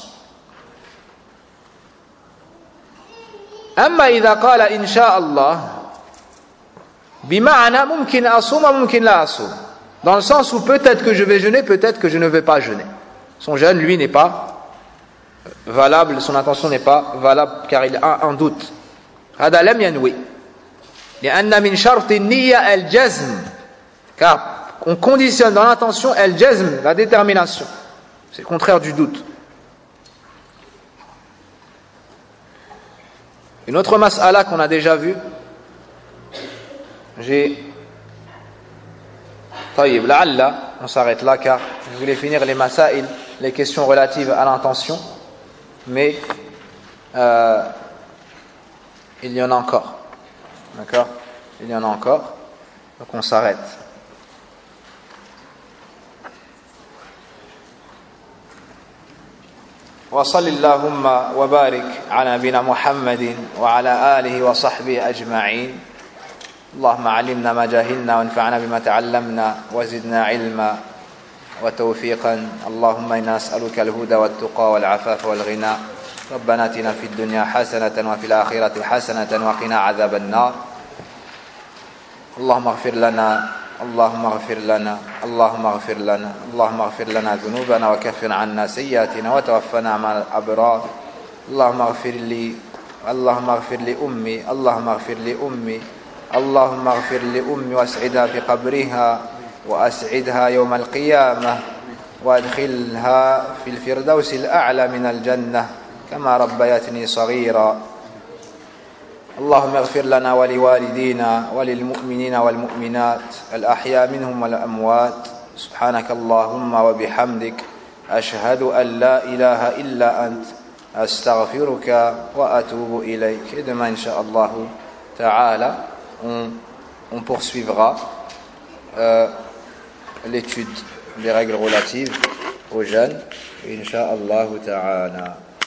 Amma idha qala Inch'Allah bima'ana mumkin asuma mumkin la asum, dans le sens où peut-être que je vais jeûner, peut-être que je ne vais pas jeûner. Son jeûne, lui, n'est pas valable, son intention n'est pas valable car il a un doute. هذا لم ينوي لأن من شرط النية الجزم, car on conditionne dans l'intention el-jazm, la détermination. C'est le contraire du doute. Une autre mas'ala qu'on a déjà vue, j'ai طيب لعل, on s'arrête là car je voulais finir les masail, les questions relatives à l'intention, mais euh, il y en a encore. D'accord? Il y en a encore. Donc on s'arrête. وصل اللهم وبارك على نبينا محمد وعلى آله وصحبه أجمعين. اللهم علمنا ما جهلنا وانفعنا بما تعلمنا وزدنا علما وتوفيقا. اللهم إنا نسألك الهدى والتقى والعفاف والغنى. ربنا آتنا في الدنيا حسنة وفي الآخرة حسنة وقنا عذاب النار. اللهم اغفر لنا اللهم اغفر لنا اللهم اغفر لنا اللهم اغفر لنا ذنوبنا وكفر عنا سيئاتنا وتوفنا مع الأبرار. اللهم اغفر لي اللهم اغفر لأمي اللهم اغفر لأمي اللهم اغفر لأمي واسعدها في قبرها وأسعدها يوم القيامة وادخلها في الفردوس الأعلى من الجنة كما ربيتني صغيرا. اللهم اغفر لنا ولوالدينا وللمؤمنين والمؤمنات الأحياء منهم والأموات. سبحانك اللهم وبحمدك أشهد أن لا إله إلا أنت أستغفرك وأتوب إليك. Et demain, Inch'Allah Ta'ala, on, on poursuivra euh, l'étude des règles relatives aux jeunes. Inch'Allah Ta'ala.